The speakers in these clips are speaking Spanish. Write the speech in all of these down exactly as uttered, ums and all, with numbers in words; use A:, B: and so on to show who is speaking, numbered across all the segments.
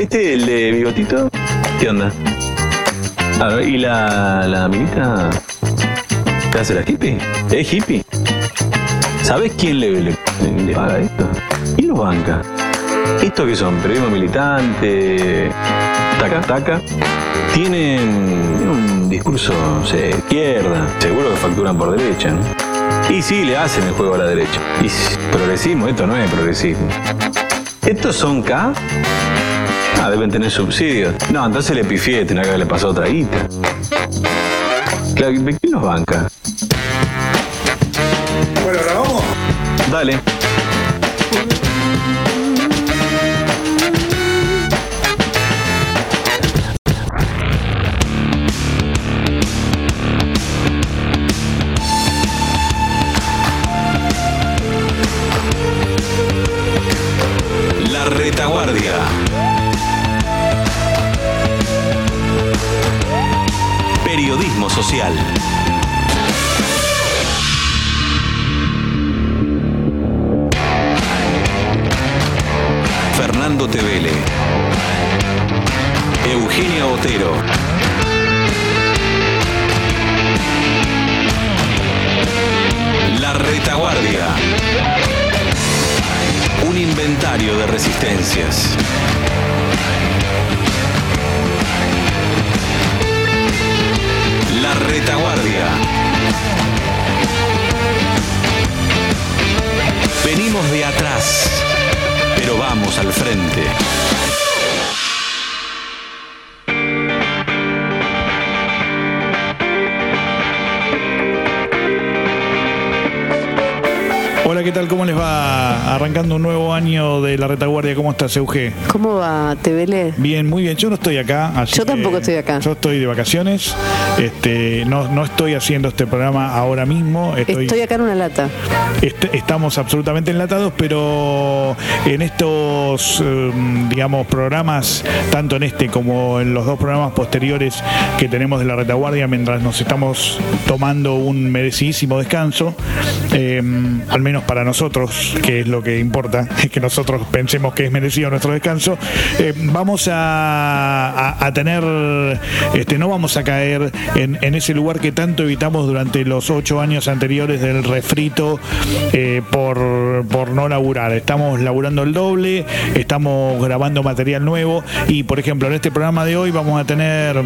A: ¿Este, el de bigotito? ¿Qué onda? A ver, ¿y la, la minita? ¿Te hace la hippie? ¿Es hippie? ¿Sabés quién le, le, le paga esto? ¿Quién lo banca? ¿Estos que son? Periodismo militante, taca, taca. Tienen un discurso, no sé, izquierda. Seguro que facturan por derecha, ¿no? Y sí, le hacen el juego a la derecha. Y progresismo, esto no es progresismo. ¿Estos son K? Ah, deben tener subsidios. No, entonces le pifié, tenía que haberle pasado otra guita. Claro, ¿de quién los banca?
B: Bueno, ¿ahora vamos?
A: Dale.
C: La retaguardia. Periodismo social. Fernando Tevele, Eugenia Otero, La retaguardia. Un inventario de resistencias. La retaguardia. Venimos de atrás, pero vamos al frente.
B: Hola, ¿qué tal? ¿Cómo les va? Arrancando un nuevo año de La Retaguardia. ¿Cómo estás, Euge?
D: ¿Cómo va, Tevele?
B: Bien, muy bien. Yo no estoy acá. Así
D: yo tampoco estoy acá.
B: Yo estoy de vacaciones. Este, no, no estoy haciendo este programa ahora mismo. Estoy,
D: estoy acá en una lata.
B: Est- estamos absolutamente enlatados, pero en estos, eh, digamos, programas, tanto en este como en los dos programas posteriores que tenemos de La Retaguardia, mientras nos estamos tomando un merecidísimo descanso, eh, al menos para nosotros, que es lo que importa, es que nosotros pensemos que es merecido nuestro descanso, eh, vamos a, a, a tener, este, no vamos a caer en, en ese lugar que tanto evitamos durante los ocho años anteriores del refrito, eh, por, por no laburar. Estamos laburando el doble, estamos grabando material nuevo y, por ejemplo, en este programa de hoy vamos a tener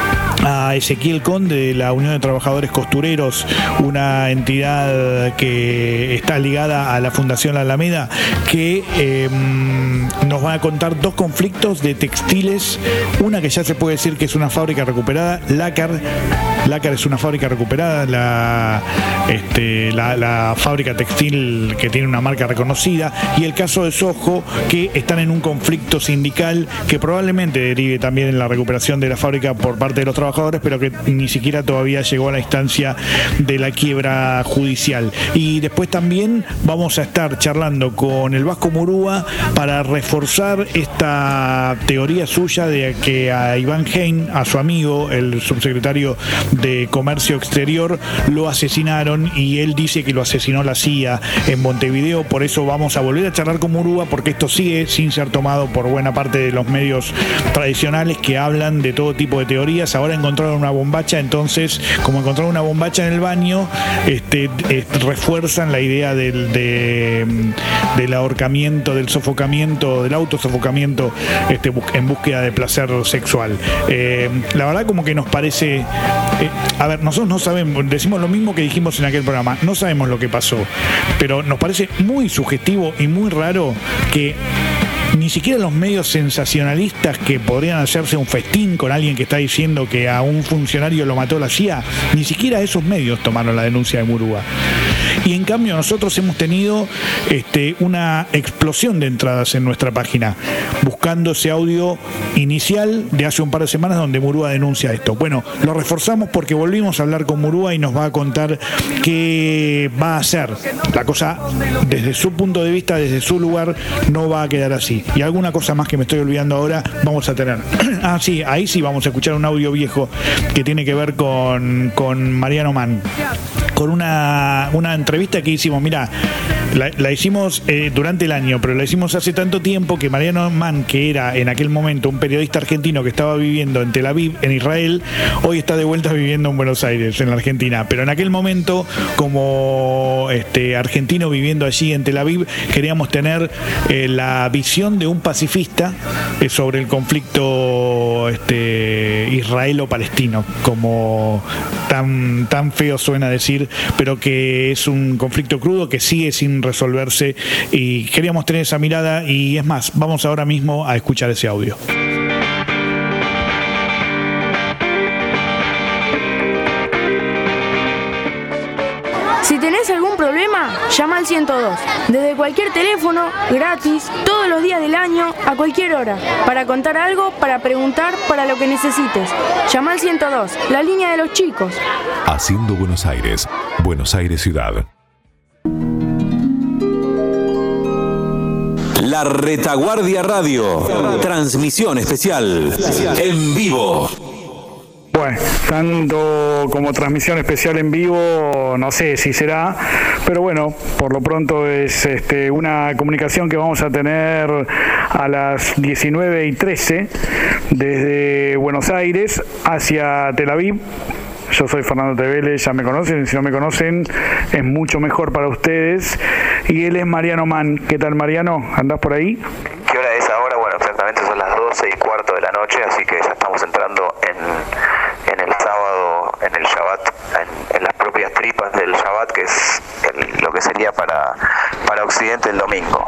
B: a Ezequiel Conde de la Unión de Trabajadores Costureros, una entidad que está ligada a la Fundación La Alameda, que eh, nos va a contar dos conflictos de textiles. Una que ya se puede decir que es una fábrica recuperada, Lácar. Lácar es una fábrica recuperada, la, este, la, la fábrica textil que tiene una marca reconocida, y el caso de Sojo, que están en un conflicto sindical que probablemente derive también en la recuperación de la fábrica por parte de los trabajadores, pero que ni siquiera todavía llegó a la instancia de la quiebra judicial. Y después también vamos a estar charlando con el Vasco Murúa para reforzar esta teoría suya de que a Iván Hein, a su amigo, el subsecretario de Comercio Exterior, lo asesinaron, y él dice que lo asesinó la C I A en Montevideo. Por eso vamos a volver a charlar con Murúa, porque esto sigue sin ser tomado por buena parte de los medios tradicionales que hablan de todo tipo de teorías. Ahora encontraron una bombacha, entonces, como encontraron una bombacha en el baño, este, este refuerzan la idea del, de, del ahorcamiento, del sofocamiento, del autosofocamiento, este, en búsqueda de placer sexual. Eh, la verdad, como que nos parece... Eh, a ver, nosotros no sabemos, decimos lo mismo que dijimos en aquel programa, no sabemos lo que pasó, pero nos parece muy sugestivo y muy raro que ni siquiera los medios sensacionalistas que podrían hacerse un festín con alguien que está diciendo que a un funcionario lo mató la C I A, ni siquiera esos medios tomaron la denuncia de Murúa. Y en cambio nosotros hemos tenido este, una explosión de entradas en nuestra página, buscando ese audio inicial de hace un par de semanas donde Murúa denuncia esto. Bueno, lo reforzamos porque volvimos a hablar con Murúa y nos va a contar qué va a hacer. La cosa, desde su punto de vista, desde su lugar, no va a quedar así. Y alguna cosa más que me estoy olvidando ahora vamos a tener. Ah, sí, ahí sí vamos a escuchar un audio viejo que tiene que ver con, con Mariano Mann, con una, una entrevista que hicimos. Mirá, La, la hicimos eh, durante el año, pero la hicimos hace tanto tiempo que Mariano Mann, que era en aquel momento un periodista argentino que estaba viviendo en Tel Aviv, en Israel, hoy está de vuelta viviendo en Buenos Aires, en la Argentina. Pero en aquel momento, como este, argentino viviendo allí en Tel Aviv, queríamos tener eh, la visión de un pacifista eh, sobre el conflicto este, israelo-palestino, como tan, tan feo suena decir, pero que es un conflicto crudo que sigue sin resolverse, y queríamos tener esa mirada. Y es más, vamos ahora mismo a escuchar ese audio.
E: Si tenés algún problema, llama al ciento dos. Desde cualquier teléfono, gratis, todos los días del año, a cualquier hora. Para contar algo, para preguntar, para lo que necesites. Llama al ciento dos, la línea de los chicos.
F: Haciendo Buenos Aires, Buenos Aires Ciudad.
C: La Retaguardia Radio. Transmisión especial. En vivo.
B: Bueno, tanto como transmisión especial en vivo, no sé si será, pero bueno, por lo pronto es este, una comunicación que vamos a tener a las diecinueve y trece desde Buenos Aires hacia Tel Aviv. Yo soy Fernando Tevele, ya me conocen, si no me conocen es mucho mejor para ustedes. Y él es Mariano Mann. ¿Qué tal, Mariano? ¿Andás por ahí?
G: ¿Qué hora es ahora? Bueno, exactamente son las doce y cuarto de la noche, así que ya estamos entrando en, en el sábado, en el Shabbat, en, en las propias tripas del Shabbat, que es el, lo que sería para, para Occidente el domingo.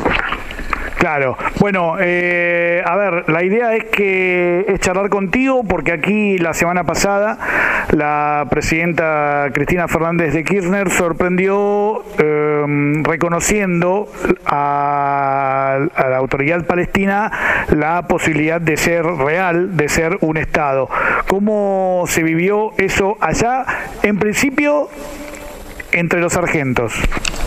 B: Claro, bueno, eh, a ver, la idea es que es charlar contigo, porque aquí la semana pasada la presidenta Cristina Fernández de Kirchner sorprendió eh, reconociendo a, a la autoridad palestina la posibilidad de ser real, de ser un Estado. ¿Cómo se vivió eso allá? En principio, entre los sargentos.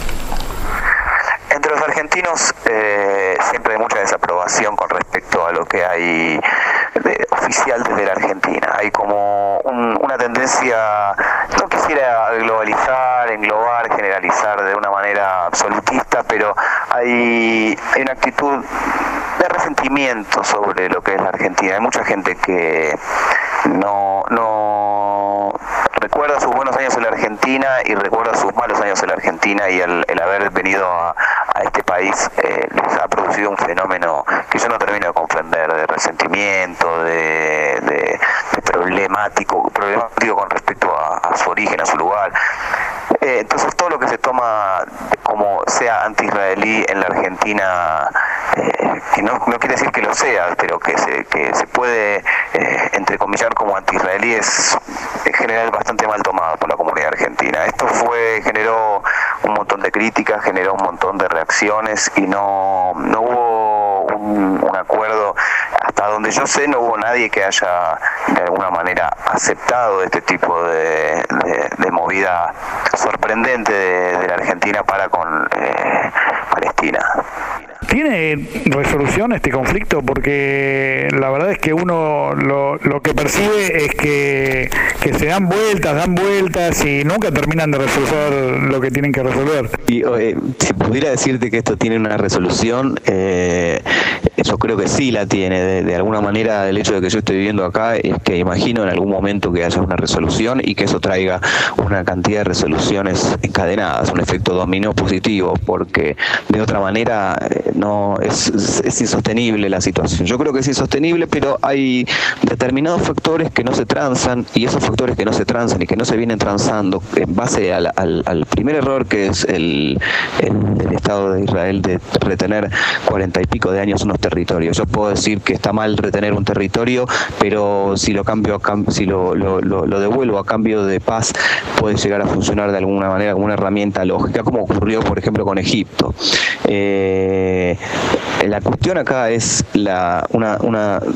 G: Entre los argentinos eh, siempre hay mucha desaprobación con respecto a lo que hay de, oficial desde la Argentina. Hay como un, una tendencia, no quisiera globalizar, englobar, generalizar de una manera absolutista, pero hay, hay una actitud de resentimiento sobre lo que es la Argentina. Hay mucha gente que no, no recuerda sus buenos años en la Argentina y recuerda sus malos años en la Argentina, y el, el haber venido a, a este país eh, les ha producido un fenómeno que yo no termino de comprender, de resentimiento, de, de, de problemático, problemático con respecto a, a su origen, a su lugar. Eh, entonces todo lo que se toma como sea anti-israelí en la Argentina, eh, que no, no quiere decir que lo sea, pero que se, que se puede eh, entrecomillar como anti-israelí, es en general bastante mal tomado por la comunidad argentina. Esto fue generó un montón de críticas, generó un montón de reacciones, y no, no hubo un, un acuerdo. Hasta donde yo sé, no hubo nadie que haya de alguna manera aceptado este tipo de, de, de movida sorprendente de, de la Argentina para con eh, Palestina.
B: ¿Tiene resolución este conflicto? Porque la verdad es que uno lo, lo que percibe es que, que se dan vueltas, dan vueltas y nunca terminan de resolver lo que tienen que resolver.
H: Y eh, si pudiera decirte que esto tiene una resolución, eh, yo creo que sí la tiene. De, de alguna manera, el hecho de que yo esté viviendo acá es que imagino en algún momento que haya una resolución y que eso traiga una cantidad de resoluciones encadenadas, un efecto dominó positivo, porque de otra manera eh, no es, es, es insostenible la situación. Yo creo que es insostenible, pero hay determinados factores que no se transan, y esos factores que no se transan y que no se vienen transando en base al, al, al primer error, que es el, el del Estado de Israel de retener cuarenta y pico de años unos territorios. Yo puedo decir que está mal retener un territorio, pero si lo cambio a cam- si lo, lo, lo, lo devuelvo a cambio de paz, puede llegar a funcionar de alguna manera como una herramienta lógica, como ocurrió por ejemplo con Egipto. Eh, la cuestión acá es la una, una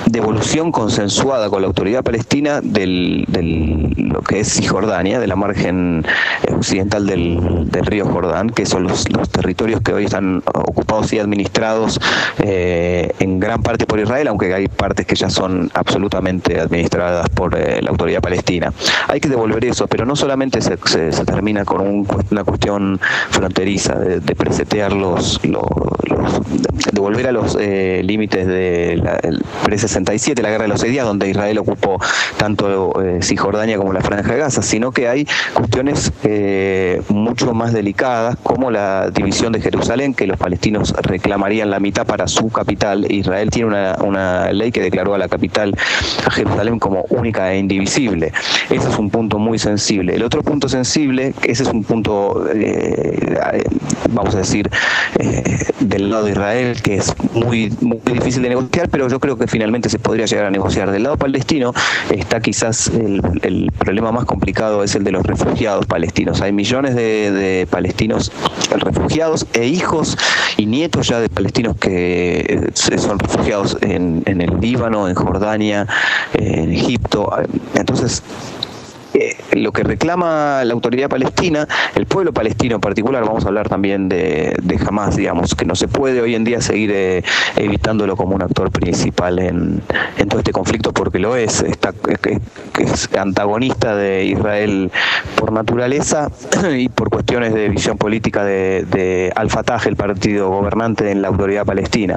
H: devolución consensuada con la autoridad palestina del, del lo que es Cisjordania, de la margen occidental del, del río Jordán, que son los, los territorios que hoy están ocupados y administrados eh, en gran parte por Israel, aunque hay partes que ya son absolutamente administradas por eh, la autoridad palestina. Hay que devolver eso, pero no solamente se, se, se termina con un, una cuestión fronteriza de, de presetear los, los, los de volver a los eh, límites de la pre sesenta y siete, la guerra de los seis días, donde Israel ocupó tanto eh, Cisjordania como la Franja de Gaza, sino que hay cuestiones eh, mucho más delicadas, como la división de Jerusalén, que los palestinos reclamarían la mitad para su capital. Israel tiene una, una ley que declaró a la capital, a Jerusalén, como única e indivisible. Ese es un punto muy sensible. El otro punto sensible, ese es un punto, eh, vamos a decir, eh, del lado de Israel, que es muy, muy difícil de negociar, pero yo creo que finalmente se podría llegar a negociar. Del lado palestino está quizás el, el problema más complicado, es el de los refugiados palestinos. Hay millones de, de palestinos refugiados e hijos y nietos ya de palestinos que son refugiados en, en el Líbano, en Jordania, en Egipto. Entonces, Eh, lo que reclama la autoridad palestina, el pueblo palestino en particular, vamos a hablar también de, de Hamás, digamos, que no se puede hoy en día seguir eh, evitándolo como un actor principal en, en todo este conflicto, porque lo es, está, es, es antagonista de Israel por naturaleza y por cuestiones de visión política de, de Al-Fatah, el partido gobernante en la autoridad palestina.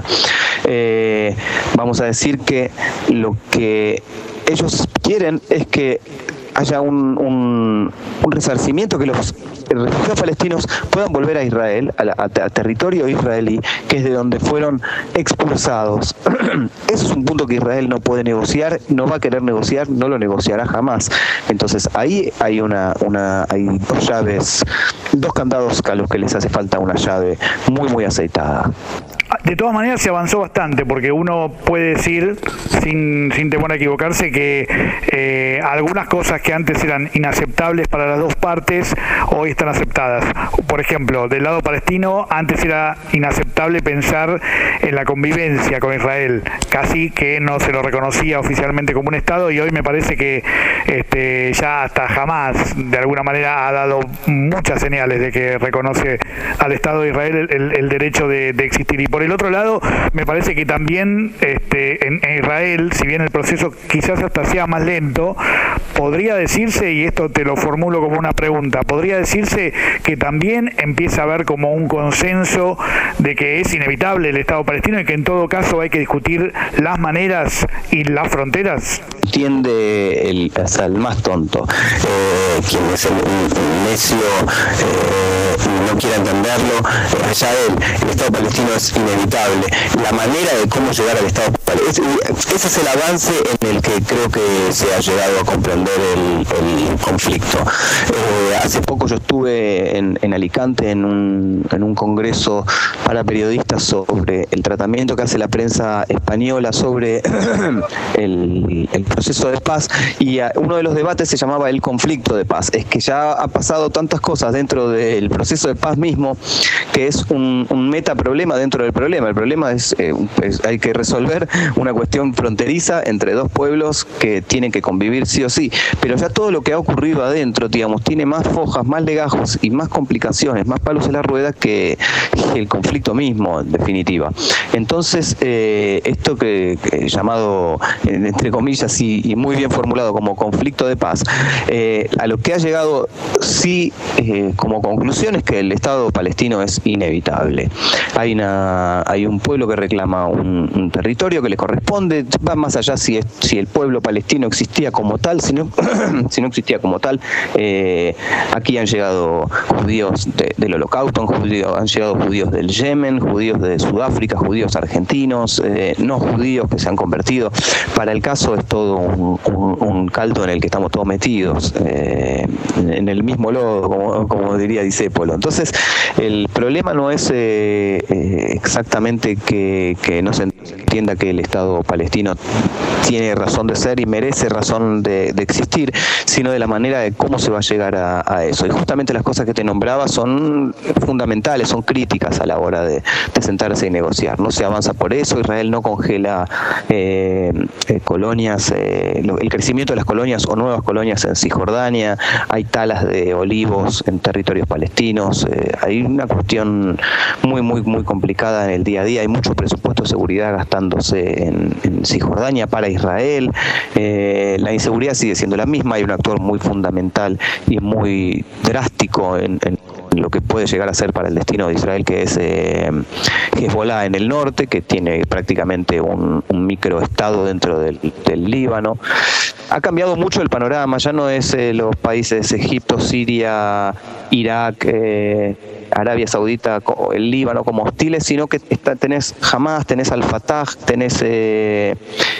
H: Eh, vamos a decir que lo que ellos quieren es que haya un, un, un resarcimiento, que los refugiados palestinos puedan volver a Israel, a, la, a, a territorio israelí, que es de donde fueron expulsados. Eso es un punto que Israel no puede negociar, no va a querer negociar, no lo negociará jamás. Entonces ahí hay una, una hay dos llaves, dos candados a los que les hace falta una llave muy muy aceitada.
B: De todas maneras se avanzó bastante, porque uno puede decir, sin, sin temor a equivocarse, que eh, algunas cosas que antes eran inaceptables para las dos partes, hoy están aceptadas. Por ejemplo, del lado palestino, antes era inaceptable pensar en la convivencia con Israel, casi que no se lo reconocía oficialmente como un Estado, y hoy me parece que este, ya hasta jamás, de alguna manera, ha dado muchas señales de que reconoce al Estado de Israel el, el, el derecho de, de existir. Y por el otro lado, me parece que también este, en, en Israel, si bien el proceso quizás hasta sea más lento, podría decirse, y esto te lo formulo como una pregunta, podría decirse que también empieza a haber como un consenso de que es inevitable el Estado palestino y que en todo caso hay que discutir las maneras y las fronteras.
H: Entiende el, o sea, el más tonto, eh, quien es el, el necio, eh, y no quiere entenderlo, eh, allá él, el Estado palestino es inevitable. La manera de cómo llegar al Estado palestino, ese es el avance en el que creo que se ha llegado a comprender el, el conflicto. Eh, hace poco yo estuve en, en Alicante en un, en un congreso para periodistas sobre el tratamiento que hace la prensa española sobre el, el proceso de paz, y uno de los debates se llamaba el conflicto de paz. Es que ya ha pasado tantas cosas dentro del proceso de paz mismo, que es un, un metaproblema dentro del problema. El problema es, eh, es hay que resolver una cuestión fronteriza entre dos pueblos que tienen que convivir sí o sí, pero ya todo lo que ha ocurrido adentro, digamos, tiene más fojas, más legajos y más complicaciones, más palos en la rueda que el conflicto mismo, en definitiva. Entonces, eh, esto que, que llamado, entre comillas, y, y muy bien formulado como conflicto de paz, eh, a lo que ha llegado sí eh, como conclusión es que el Estado palestino es inevitable. Hay una hay un pueblo que reclama un, un territorio que le corresponde, va más allá si es, si el pueblo palestino existía como tal, si no, si no existía como tal. Eh, aquí han llegado judíos de, del Holocausto, han, judío, han llegado judíos del Yemen, judíos de Sudáfrica, judíos argentinos, eh, no judíos que se han convertido. Para el caso es todo un, un, un caldo en el que estamos todos metidos, eh, en el mismo lodo, como, como diría Discépolo. Entonces, el problema no es eh, eh, exactamente que, que no se entienda que el Estado palestino tiene razón de ser y merece razón de, de existir, sino de la manera de cómo se va a llegar a, a eso. Y justamente las cosas que te nombraba son fundamentales, son críticas a la hora de, de sentarse y negociar. No se avanza por eso, Israel no congela eh, eh, colonias, eh, lo, el crecimiento de las colonias o nuevas colonias en Cisjordania, hay talas de olivos en territorios palestinos, eh, hay una cuestión muy, muy, muy complicada en el día a día, hay mucho presupuesto de seguridad gastándose en, en Cisjordania para Israel, eh, la inseguridad sigue siendo la misma, hay un actor muy fundamental y muy drástico en, en lo que puede llegar a ser para el destino de Israel, que es eh, Hezbollah en el norte, que tiene prácticamente un, un microestado dentro del, del Líbano. Ha cambiado mucho el panorama, ya no es eh, los países Egipto, Siria, Irak, eh, Arabia Saudita, el Líbano como hostiles, sino que está, tenés Hamas, tenés Al-Fatah, tenés eh,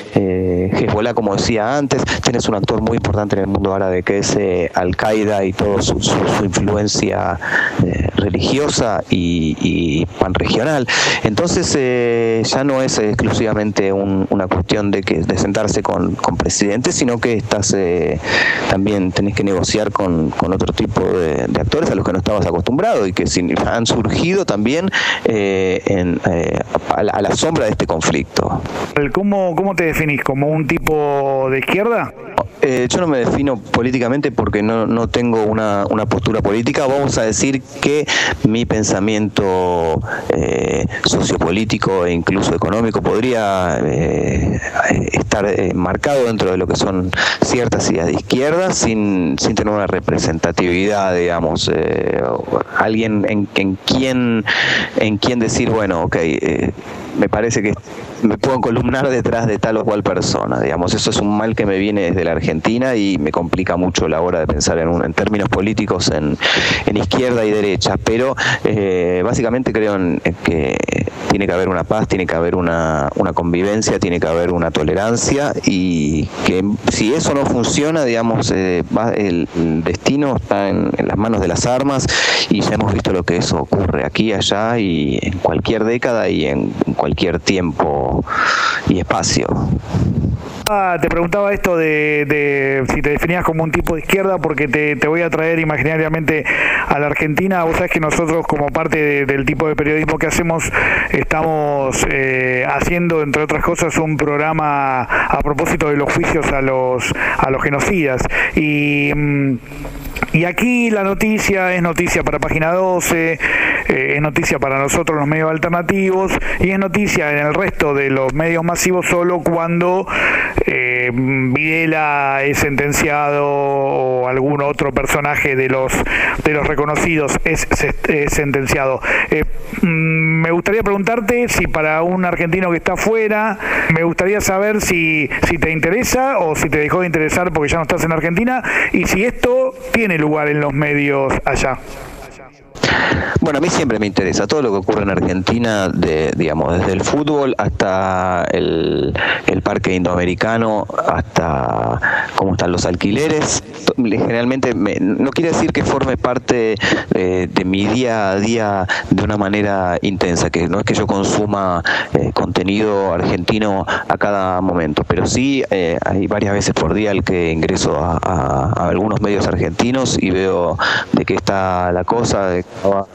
H: eh, Hezbollah, como decía antes, tenés un actor muy importante en el mundo árabe que es eh, Al-Qaeda y toda su, su, su influencia eh, religiosa y, y panregional. Entonces eh, ya no es exclusivamente un, una cuestión de que de sentarse con, con presidentes, sino que estás eh, también tenés que negociar con, con otro tipo de, de actores a los que no estabas acostumbrado y que sin, han surgido también eh, en, eh, a, la, a la sombra de este conflicto.
B: ¿Cómo, cómo te definís? ¿Como un tipo de izquierda?
H: Eh, yo no me defino políticamente porque no, no tengo una, una postura política. Vamos a decir que mi pensamiento eh, sociopolítico e incluso económico podría eh, estar eh, marcado dentro de lo que son ciertas ideas de izquierda sin, sin tener una representatividad, digamos, eh, alguien en, en quien en quien decir, bueno, ok, eh, me parece que me puedo columnar detrás de tal o cual persona, digamos. Eso es un mal que me viene desde la Argentina y me complica mucho la hora de pensar en, un, en términos políticos en, en izquierda y derecha, pero eh, básicamente creo en, en que tiene que haber una paz, tiene que haber una, una convivencia, tiene que haber una tolerancia y que si eso no funciona, digamos, eh, va, el, el destino está en, en las manos de las armas y ya hemos visto lo que eso ocurre aquí, allá y en cualquier década y en cualquier tiempo y espacio.
B: Ah, te preguntaba esto de, de si te definías como un tipo de izquierda porque te, te voy a traer imaginariamente a la Argentina. Vos sabés que nosotros como parte de, del tipo de periodismo que hacemos estamos eh, haciendo, entre otras cosas, un programa a propósito de los juicios a los a los genocidas y mm, y aquí la noticia es noticia para Página doce, eh, es noticia para nosotros los medios alternativos y es noticia en el resto de los medios masivos solo cuando eh, Videla es sentenciado o algún otro personaje de los de los reconocidos es, es sentenciado. Eh, me gustaría preguntarte si para un argentino que está afuera, me gustaría saber si, si te interesa o si te dejó de interesar porque ya no estás en Argentina y si esto tiene lugar en los medios allá.
H: Bueno, a mí siempre me interesa todo lo que ocurre en Argentina, de, digamos, desde el fútbol hasta el, el parque indoamericano, hasta cómo están los alquileres. Generalmente, me, no quiere decir que forme parte eh, de mi día a día de una manera intensa, que no es que yo consuma eh, contenido argentino a cada momento, pero sí eh, hay varias veces por día el que ingreso a, a, a algunos medios argentinos y veo de qué está la cosa, de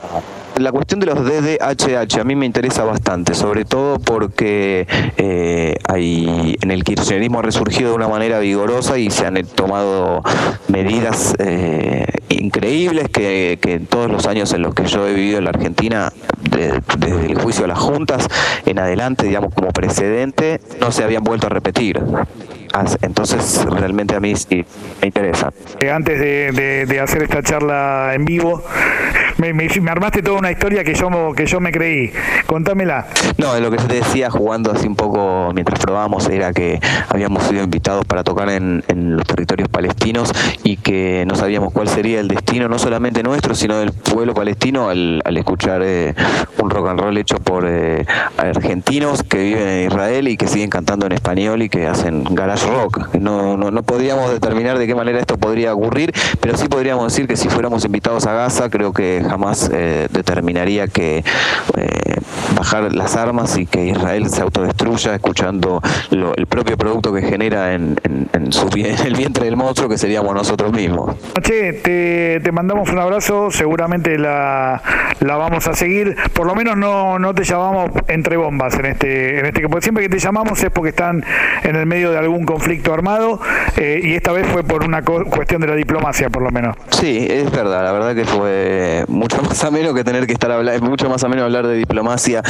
H: la cuestión de los D D H H a mí me interesa bastante, sobre todo porque eh, hay, en el kirchnerismo ha resurgido de una manera vigorosa y se han tomado medidas eh, increíbles que, que en todos los años en los que yo he vivido en la Argentina, de, desde el juicio a las juntas en adelante, digamos como precedente, no se habían vuelto a repetir. Entonces realmente a mí sí me interesa.
B: Antes de, de, de hacer esta charla en vivo, me, me, me armaste toda una historia que yo, que yo me creí. Contámela.
H: No, lo que yo te decía jugando así un poco mientras probábamos era que habíamos sido invitados para tocar en, en los territorios palestinos y que no sabíamos cuál sería el destino no solamente nuestro, sino del pueblo palestino al, al escuchar eh, un rock and roll hecho por eh, argentinos que viven en Israel y que siguen cantando en español y que hacen garage rock. No, no, no podríamos determinar de qué manera esto podría ocurrir, pero sí podríamos decir que si fuéramos invitados a Gaza, creo que jamás eh, determinaría que eh, bajar las armas y que Israel se autodestruya escuchando lo, el propio producto que genera en, en, en, su, en el vientre del monstruo, que seríamos nosotros mismos.
B: Che, te, te mandamos un abrazo, seguramente la, la vamos a seguir, por lo menos no, no te llamamos entre bombas en este, en este, porque siempre que te llamamos es porque están en el medio de algún conflicto armado, eh, y esta vez fue por una co- cuestión de la diplomacia, por lo menos.
H: Sí, es verdad, la verdad que fue mucho más ameno que tener que estar hablando, mucho más ameno hablar de diplomacia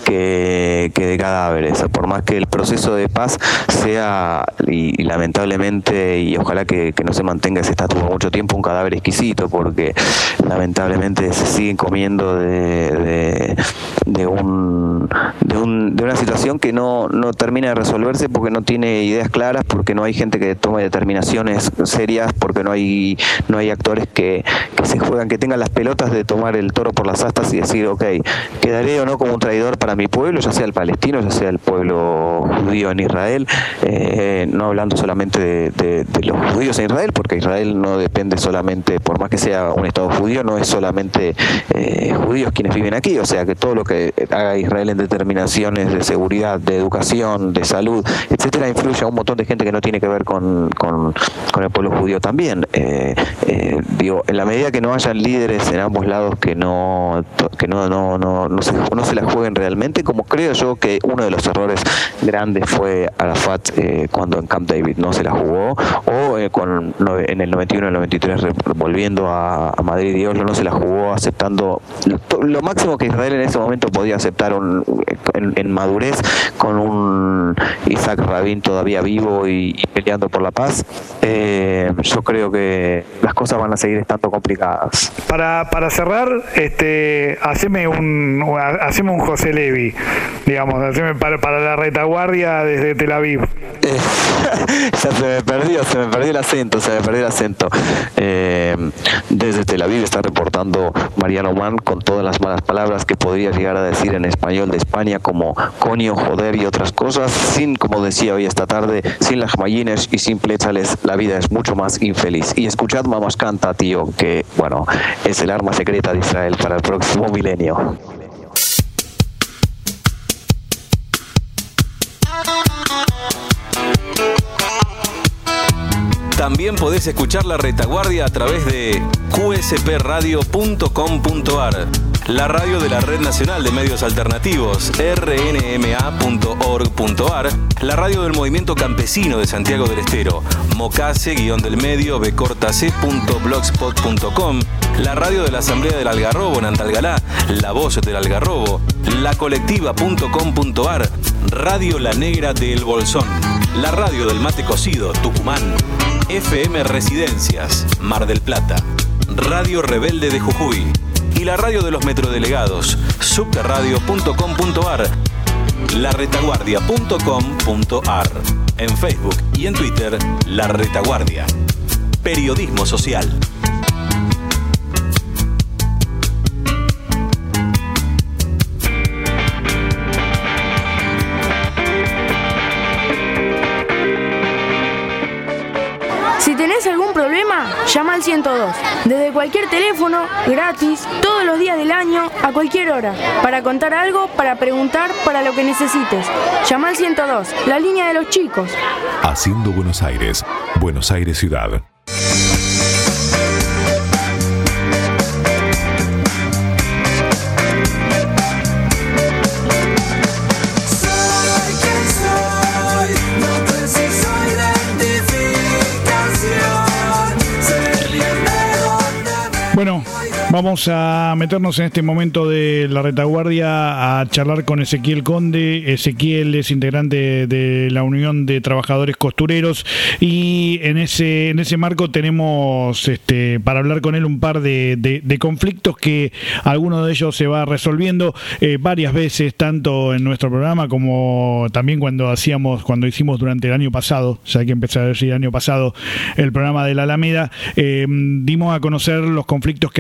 H: que, que de cadáveres, por más que el proceso de paz sea, y, y lamentablemente, y ojalá que, que no se mantenga ese estatus por mucho tiempo, un cadáver exquisito, porque lamentablemente se siguen comiendo de, de, de, un, de, un, de una situación que no, no termina de resolverse porque no tiene ideas claras, porque no hay gente que tome determinaciones serias, porque no hay no hay actores que, que se juegan, que tengan las pelotas de tomar el toro por las astas y decir, ok, quedaré o no como un traidor para mi pueblo, ya sea el palestino, ya sea el pueblo judío en Israel, eh, no hablando solamente de, de, de los judíos en Israel, porque Israel no depende solamente, por más que sea un estado judío, no es solamente eh, judíos quienes viven aquí, o sea que todo lo que haga Israel en determinaciones de seguridad, de educación, de salud, etcétera, influye a un montón de gente que no tiene que ver con, con, con el pueblo judío también. Eh, eh, digo, en la medida que no hayan líderes en ambos lados que no que no no no no se, no se la jueguen realmente, como creo yo que uno de los errores grandes fue Arafat eh, cuando en Camp David no se la jugó, o eh, con, en el noventa y uno, el noventa y tres volviendo a, a Madrid y Oslo no se la jugó aceptando lo, lo máximo que Israel en ese momento podía aceptar un, en, en madurez, con un Isaac Rabin todavía vivo y, y peleando por la paz. Eh, yo creo que las cosas van a seguir estando complicadas.
B: Para, para cerrar, este, haceme un, haceme un José Levi, digamos, haceme para, para la retaguardia desde Tel Aviv.
H: Eh, ya se me perdió, se me perdió el acento, se me perdió el acento. Eh, desde Tel Aviv está reportando Mariano Mann con todas las malas palabras que podría llegar a decir en español de España, como coño, joder y otras cosas, sin, como decía hoy esta tarde, sin las mallines y sin pléchales, la vida es mucho más infeliz. Y escuchad Mamás Canta, tío, que, bueno, es el arma secreta de Israel para el próximo milenio.
C: También podés escuchar La Retaguardia a través de cu ese pe radio punto com punto ar, la radio de la Red Nacional de Medios Alternativos, erre ene eme a punto org punto ar, la radio del Movimiento Campesino de Santiago del Estero, mocase guión del medio be corta ce punto blogspot punto com, la radio de la Asamblea del Algarrobo en Antalgalá, La Voz del Algarrobo, la colectiva punto com punto ar, Radio La Negra de El Bolsón, la radio del Mate Cocido, Tucumán, efe eme Residencias, Mar del Plata, Radio Rebelde de Jujuy y la radio de los metrodelegados, subterradio punto com punto ar, la retaguardia punto com punto ar, en Facebook y en Twitter, La Retaguardia. Periodismo social.
E: Si tenés algún problema, llama al ciento dos. Desde cualquier teléfono, gratis, todos los días del año, a cualquier hora. Para contar algo, para preguntar, para lo que necesites. Llama al ciento dos, la línea de los chicos.
F: Haciendo Buenos Aires, Buenos Aires Ciudad.
B: Bueno, vamos a meternos en este momento de la retaguardia a charlar con Ezequiel Conde. Ezequiel es integrante de la Unión de Trabajadores Costureros y en ese en ese marco tenemos este para hablar con él un par de, de, de conflictos que alguno de ellos se va resolviendo eh, varias veces, tanto en nuestro programa como también cuando hacíamos cuando hicimos durante el año pasado, ya hay que empezar a decir el año pasado, el programa de la Alameda, eh, dimos a conocer los conflictos que había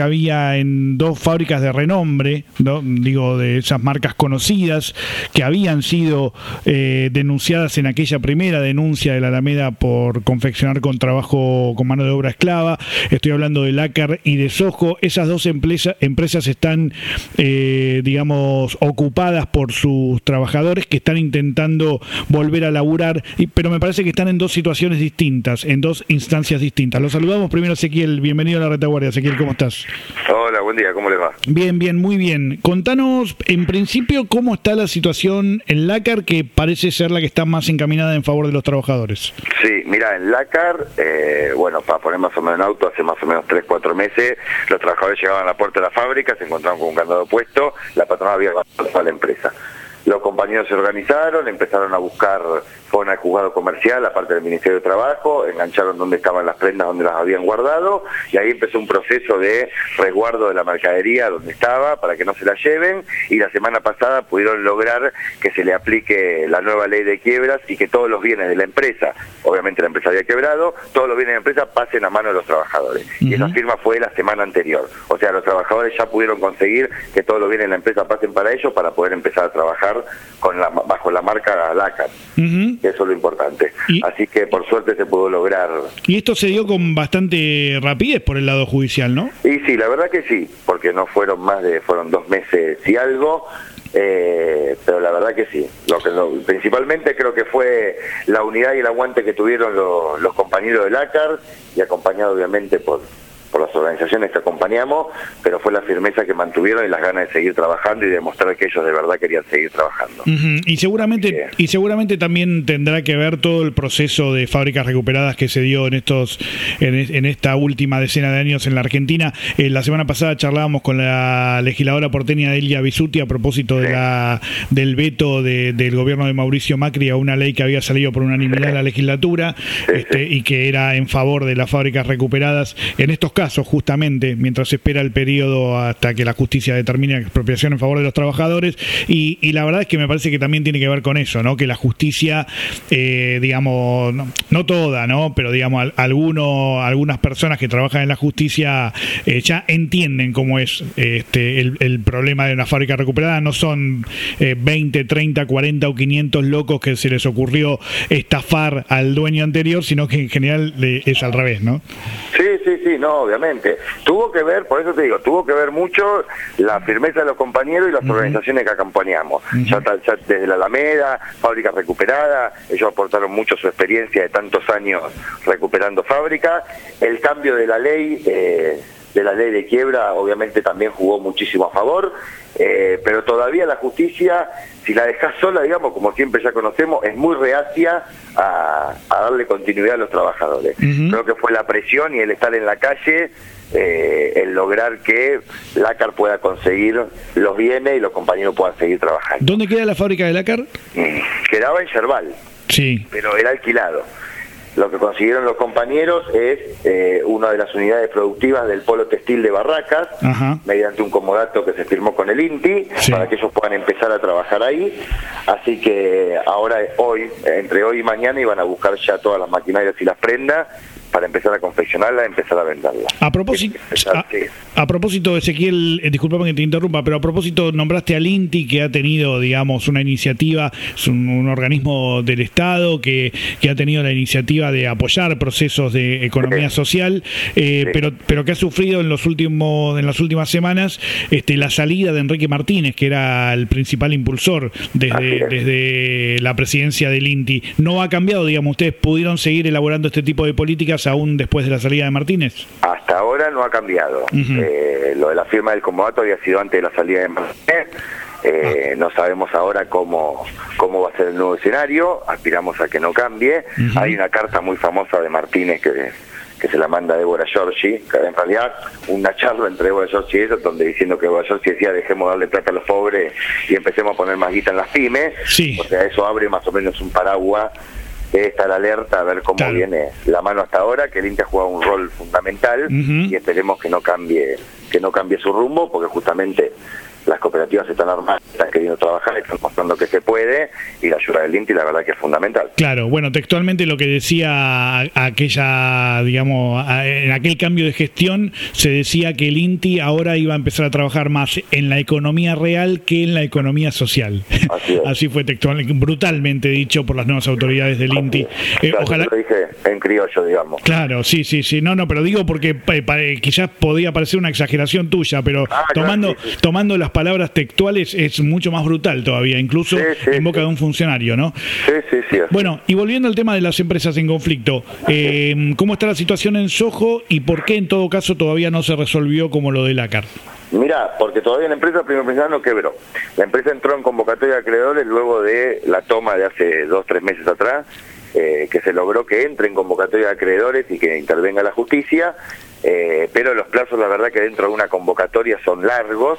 B: fábrica, en dos fábricas de renombre, ¿no? Digo, de esas marcas conocidas que habían sido eh, denunciadas en aquella primera denuncia de la Alameda por confeccionar con trabajo con mano de obra esclava. Estoy hablando de Lácar y de Sojo. Esas dos empresa, empresas están, eh, digamos, ocupadas por sus trabajadores que están intentando volver a laburar, y, pero me parece que están en dos situaciones distintas, en dos instancias distintas. Los saludamos primero, Ezequiel. Bienvenido a la Retaguardia. Ezequiel, ¿cómo estás?
I: Hola, buen día. ¿Cómo les va?
B: Bien, bien, muy bien. Contanos, en principio, cómo está la situación en Lácar, que parece ser la que está más encaminada en favor de los trabajadores.
I: Sí, mira, en Lácar, eh, bueno, para poner más o menos en auto, hace más o menos tres, cuatro meses, los trabajadores llegaban a la puerta de la fábrica, se encontraban con un candado puesto, la patronal había abandonado a la empresa. Los compañeros se organizaron, empezaron a buscar, fueron al juzgado comercial, aparte del Ministerio de Trabajo, engancharon donde estaban las prendas, donde las habían guardado, y ahí empezó un proceso de resguardo de la mercadería donde estaba, para que no se la lleven, y la semana pasada pudieron lograr que se le aplique la nueva ley de quiebras y que todos los bienes de la empresa, obviamente la empresa había quebrado, todos los bienes de la empresa pasen a manos de los trabajadores. Uh-huh. Y esa firma fue la semana anterior. O sea, los trabajadores ya pudieron conseguir que todos los bienes de la empresa pasen para ellos, para poder empezar a trabajar con la, bajo la marca Lácar. Uh-huh. Eso es lo importante. ¿Y? Así que por suerte se pudo lograr.
B: Y esto se dio con bastante rapidez por el lado judicial, ¿no?
I: Y sí, la verdad que sí, porque no fueron más de, fueron dos meses y algo, eh, pero la verdad que sí. Lo que lo, principalmente creo que fue la unidad y el aguante que tuvieron lo, los compañeros de Lácar, y acompañado obviamente por por las organizaciones que acompañamos, pero fue la firmeza que mantuvieron y las ganas de seguir trabajando y demostrar que ellos de verdad querían seguir trabajando.
B: Uh-huh. Y seguramente yeah. y seguramente también tendrá que ver todo el proceso de fábricas recuperadas que se dio en estos en, en esta última decena de años en la Argentina. Eh, la semana pasada charlábamos con la legisladora porteña Delia Bisutti a propósito de sí. la del veto de, del gobierno de Mauricio Macri a una ley que había salido por unanimidad sí. en la legislatura sí, este, sí. y que era en favor de las fábricas recuperadas. En estos casos, justamente, mientras se espera el periodo hasta que la justicia determine la expropiación en favor de los trabajadores, y, y la verdad es que me parece que también tiene que ver con eso, ¿no? Que la justicia, eh, digamos, no, no toda, ¿no? Pero digamos, al, alguno, algunas personas que trabajan en la justicia eh, ya entienden cómo es este el, el problema de una fábrica recuperada. No son eh, veinte, treinta, cuarenta o quinientos locos que se les ocurrió estafar al dueño anterior, sino que en general eh, es al revés, ¿no?
I: Sí, sí, sí, no, obviamente. Tuvo que ver, por eso te digo, tuvo que ver mucho la firmeza de los compañeros y las uh-huh. organizaciones que acompañamos. Uh-huh. ya, ya desde la Alameda, fábricas recuperadas, ellos aportaron mucho su experiencia de tantos años recuperando fábricas. El cambio de la ley, eh, de la ley de quiebra, obviamente también jugó muchísimo a favor, eh, pero todavía la justicia, si la dejás sola, digamos, como siempre ya conocemos, es muy reacia a, a darle continuidad a los trabajadores. Uh-huh. Creo que fue la presión y el estar en la calle, eh, el lograr que Lácar pueda conseguir los bienes y los compañeros puedan seguir trabajando.
B: ¿Dónde queda la fábrica de Lácar?
I: Mm, quedaba en Yerbal,
B: sí,
I: pero era alquilado. Lo que consiguieron los compañeros es eh, una de las unidades productivas del polo textil de Barracas, ajá, mediante un comodato que se firmó con el INTI, sí, para que ellos puedan empezar a trabajar ahí. Así que ahora, hoy, entre hoy y mañana, iban a buscar ya todas las maquinarias y las prendas para empezar a confeccionarla, empezar a venderla.
B: A propósito, empezar, a, sí. a propósito, Ezequiel, eh, disculpame que te interrumpa, pero a propósito, nombraste al INTI, que ha tenido, digamos, una iniciativa, es un, un organismo del Estado que, que ha tenido la iniciativa de apoyar procesos de economía sí. social, eh, sí. pero pero que ha sufrido en los últimos en las últimas semanas este, la salida de Enrique Martínez, que era el principal impulsor desde, desde la presidencia del INTI. ¿No ha cambiado, digamos, ustedes pudieron seguir elaborando este tipo de políticas aún después de la salida de Martínez?
I: Hasta ahora no ha cambiado. Uh-huh. eh, lo de la firma del comodato había sido antes de la salida de Martínez. Eh, ah. No sabemos ahora cómo, cómo va a ser el nuevo escenario, aspiramos a que no cambie. Uh-huh. Hay una carta muy famosa de Martínez que, que se la manda Débora Giorgi, que en realidad una charla entre Débora Giorgi y ellos, donde diciendo que Débora Giorgi decía dejemos darle plata a los pobres y empecemos a poner más guita en las pymes. Sí. O sea, eso abre más o menos un paraguas de estar alerta a ver cómo claro. viene la mano hasta ahora, que el INTI ha jugado un rol fundamental, uh-huh, y esperemos que no cambie que no cambie su rumbo, porque justamente las cooperativas se están armando, están queriendo trabajar, están mostrando que se puede, y la ayuda del INTI la verdad que es fundamental.
B: Claro, bueno, textualmente lo que decía aquella, digamos, en aquel cambio de gestión, se decía que el INTI ahora iba a empezar a trabajar más en la economía real que en la economía social. Así, Así fue textualmente, brutalmente dicho por las nuevas autoridades del INTI. Eh,
I: claro,
B: ojalá...
I: yo lo dije en criollo, digamos.
B: Claro, sí, sí, sí, no, no, pero digo porque eh, quizás podía parecer una exageración tuya, pero ah, tomando, claro, sí, sí. tomando las palabras textuales es mucho más brutal todavía, incluso sí, sí, en boca sí. de un funcionario, ¿no?
I: Sí, sí, sí.
B: Bueno, y volviendo al tema de las empresas en conflicto, eh, ¿cómo está la situación en Soho y por qué en todo caso todavía no se resolvió como lo del Lácar?
I: Mirá, porque todavía la empresa, primero pensaba, no quebró. La empresa entró en convocatoria de acreedores luego de la toma de hace dos, tres meses atrás, eh, que se logró que entre en convocatoria de acreedores y que intervenga la justicia, eh, pero los plazos, la verdad que dentro de una convocatoria son largos,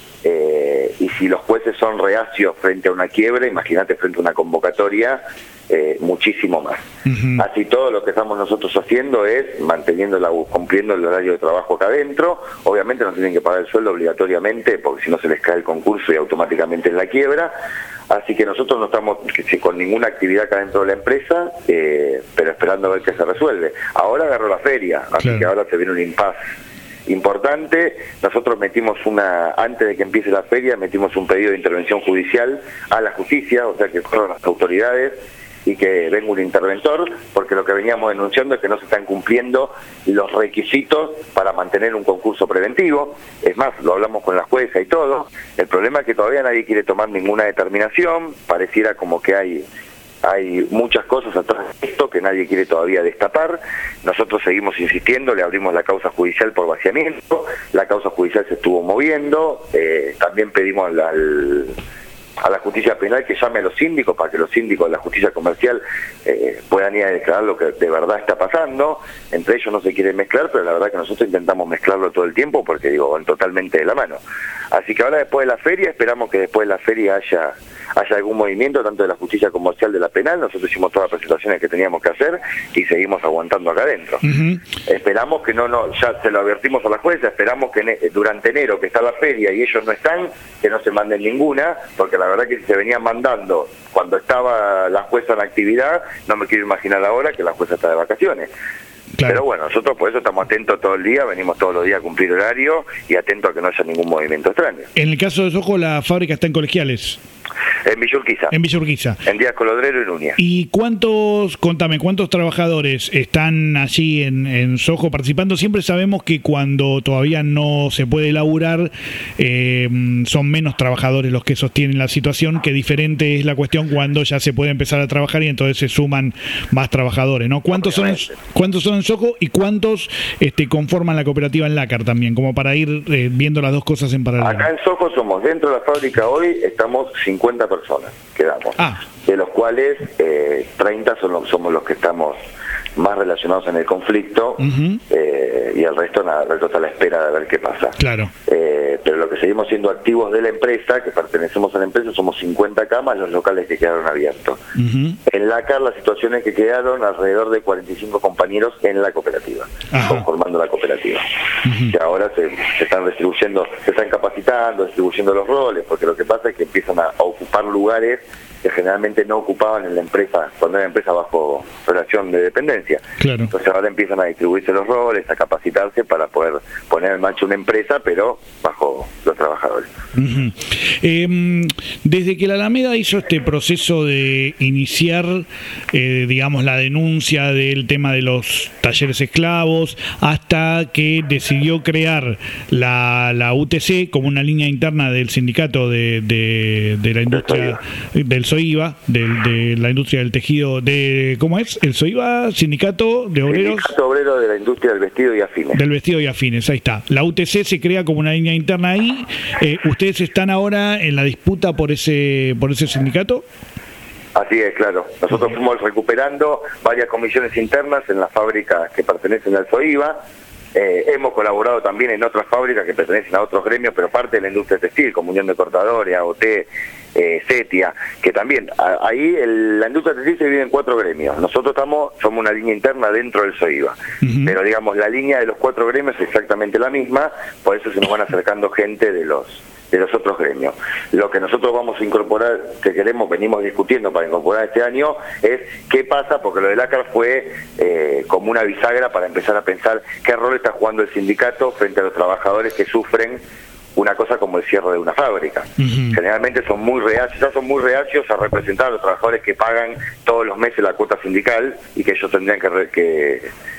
I: eh, y si los jueces son reacios frente a una quiebra, imagínate frente a una convocatoria, eh, muchísimo más. Uh-huh. Así todo lo que estamos nosotros haciendo es manteniendo la, cumpliendo el horario de trabajo acá adentro. Obviamente nos tienen que pagar el sueldo obligatoriamente, porque si no se les cae el concurso y automáticamente es la quiebra. Así que nosotros no estamos con ninguna actividad acá dentro de la empresa, eh, pero esperando a ver qué se resuelve. Ahora agarró la feria, así claro. que ahora se viene un impasse importante. Nosotros metimos una, antes de que empiece la feria, metimos un pedido de intervención judicial a la justicia, o sea que fueron las autoridades y que venga un interventor, porque lo que veníamos denunciando es que no se están cumpliendo los requisitos para mantener un concurso preventivo. Es más, lo hablamos con la jueza y todo. El problema es que todavía nadie quiere tomar ninguna determinación, pareciera como que hay hay muchas cosas atrás de esto que nadie quiere todavía destapar. Nosotros seguimos insistiendo, le abrimos la causa judicial por vaciamiento, la causa judicial se estuvo moviendo, eh, también pedimos la, al, a la justicia penal que llame a los síndicos para que los síndicos de la justicia comercial eh, puedan ir a declarar lo que de verdad está pasando. Entre ellos no se quieren mezclar, pero la verdad que nosotros intentamos mezclarlo todo el tiempo porque digo, van totalmente de la mano. Así que ahora después de la feria, esperamos que después de la feria haya haya algún movimiento tanto de la justicia comercial de la penal. Nosotros hicimos todas las presentaciones que teníamos que hacer y seguimos aguantando acá adentro. Uh-huh. Esperamos que no, no, ya se lo advertimos a la jueza, esperamos que ne, durante enero, que está la feria y ellos no están, que no se manden ninguna, porque la verdad que si se venían mandando cuando estaba la jueza en actividad, no me quiero imaginar ahora que la jueza está de vacaciones. Claro. Pero bueno, nosotros por eso estamos atentos todo el día, venimos todos los días a cumplir horario y atentos a que no haya ningún movimiento extraño.
B: En el caso de Soho, la fábrica está en Colegiales.
I: En Villa Urquiza.
B: En Villa Urquiza.
I: En Díaz Colodrero y Núñez.
B: ¿Y cuántos, contame, cuántos trabajadores están allí en, en Soho participando? Siempre sabemos que cuando todavía no se puede laburar, eh, son menos trabajadores los que sostienen la situación, que diferente es la cuestión cuando ya se puede empezar a trabajar y entonces se suman más trabajadores, ¿no? ¿Cuántos son en, cuántos son en Soho y cuántos este, conforman la cooperativa en Lácar también? Como para ir eh, viendo las dos cosas en paralelo.
I: Acá en Soho somos, dentro de la fábrica hoy, estamos cincuenta personas, quedamos.
B: Ah.
I: De los cuales eh, treinta son los, somos los que estamos más relacionados en el conflicto, uh-huh. eh, y el resto nada, el resto está a la espera de ver qué pasa.
B: Claro.
I: Eh, pero lo que seguimos siendo activos de la empresa, que pertenecemos a la empresa, somos cincuenta camas, los locales que quedaron abiertos. Uh-huh. En Lácar la situación es que quedaron alrededor de cuarenta y cinco compañeros en la cooperativa, uh-huh. conformando la cooperativa. Uh-huh. Que ahora se, se están distribuyendo, se están capacitando, distribuyendo los roles, porque lo que pasa es que empiezan a, a ocupar lugares que generalmente no ocupaban en la empresa, cuando era empresa bajo relación de dependencia.
B: Claro.
I: Entonces ahora empiezan a distribuirse los roles, a capacitarse para poder poner en marcha una empresa, pero bajo los trabajadores.
B: Uh-huh. Eh, desde que la Alameda hizo este proceso de iniciar, eh, digamos, la denuncia del tema de los talleres esclavos, hasta que decidió crear la, la U T C como una línea interna del sindicato de, de, de la industria del SOIVA, del, de la industria del tejido, de ¿cómo es? El SOIVA, Sindicato de Obreros.
I: Sindicato Obrero de la Industria del Vestido y Afines.
B: Del Vestido y Afines, ahí está. La U T C se crea como una línea interna ahí. Eh, ¿Ustedes están ahora en la disputa por ese, por ese sindicato?
I: Así es, claro. Nosotros fuimos recuperando varias comisiones internas en las fábricas que pertenecen al SOIVA. Eh, hemos colaborado también en otras fábricas que pertenecen a otros gremios, pero parte de la industria textil, como Unión de Cortadores, A O T, eh, CETIA, que también, a, ahí el, la industria textil se divide en cuatro gremios. Nosotros estamos, somos una línea interna dentro del SOIVA, uh-huh. pero digamos, la línea de los cuatro gremios es exactamente la misma, por eso se nos van acercando gente de los de los otros gremios. Lo que nosotros vamos a incorporar, que queremos, venimos discutiendo para incorporar este año, es qué pasa, porque lo del ACAR fue eh, como una bisagra para empezar a pensar qué rol está jugando el sindicato frente a los trabajadores que sufren una cosa como el cierre de una fábrica. Uh-huh. Generalmente son muy reacios, ya son muy reacios a representar a los trabajadores que pagan todos los meses la cuota sindical y que ellos tendrían que... Re, que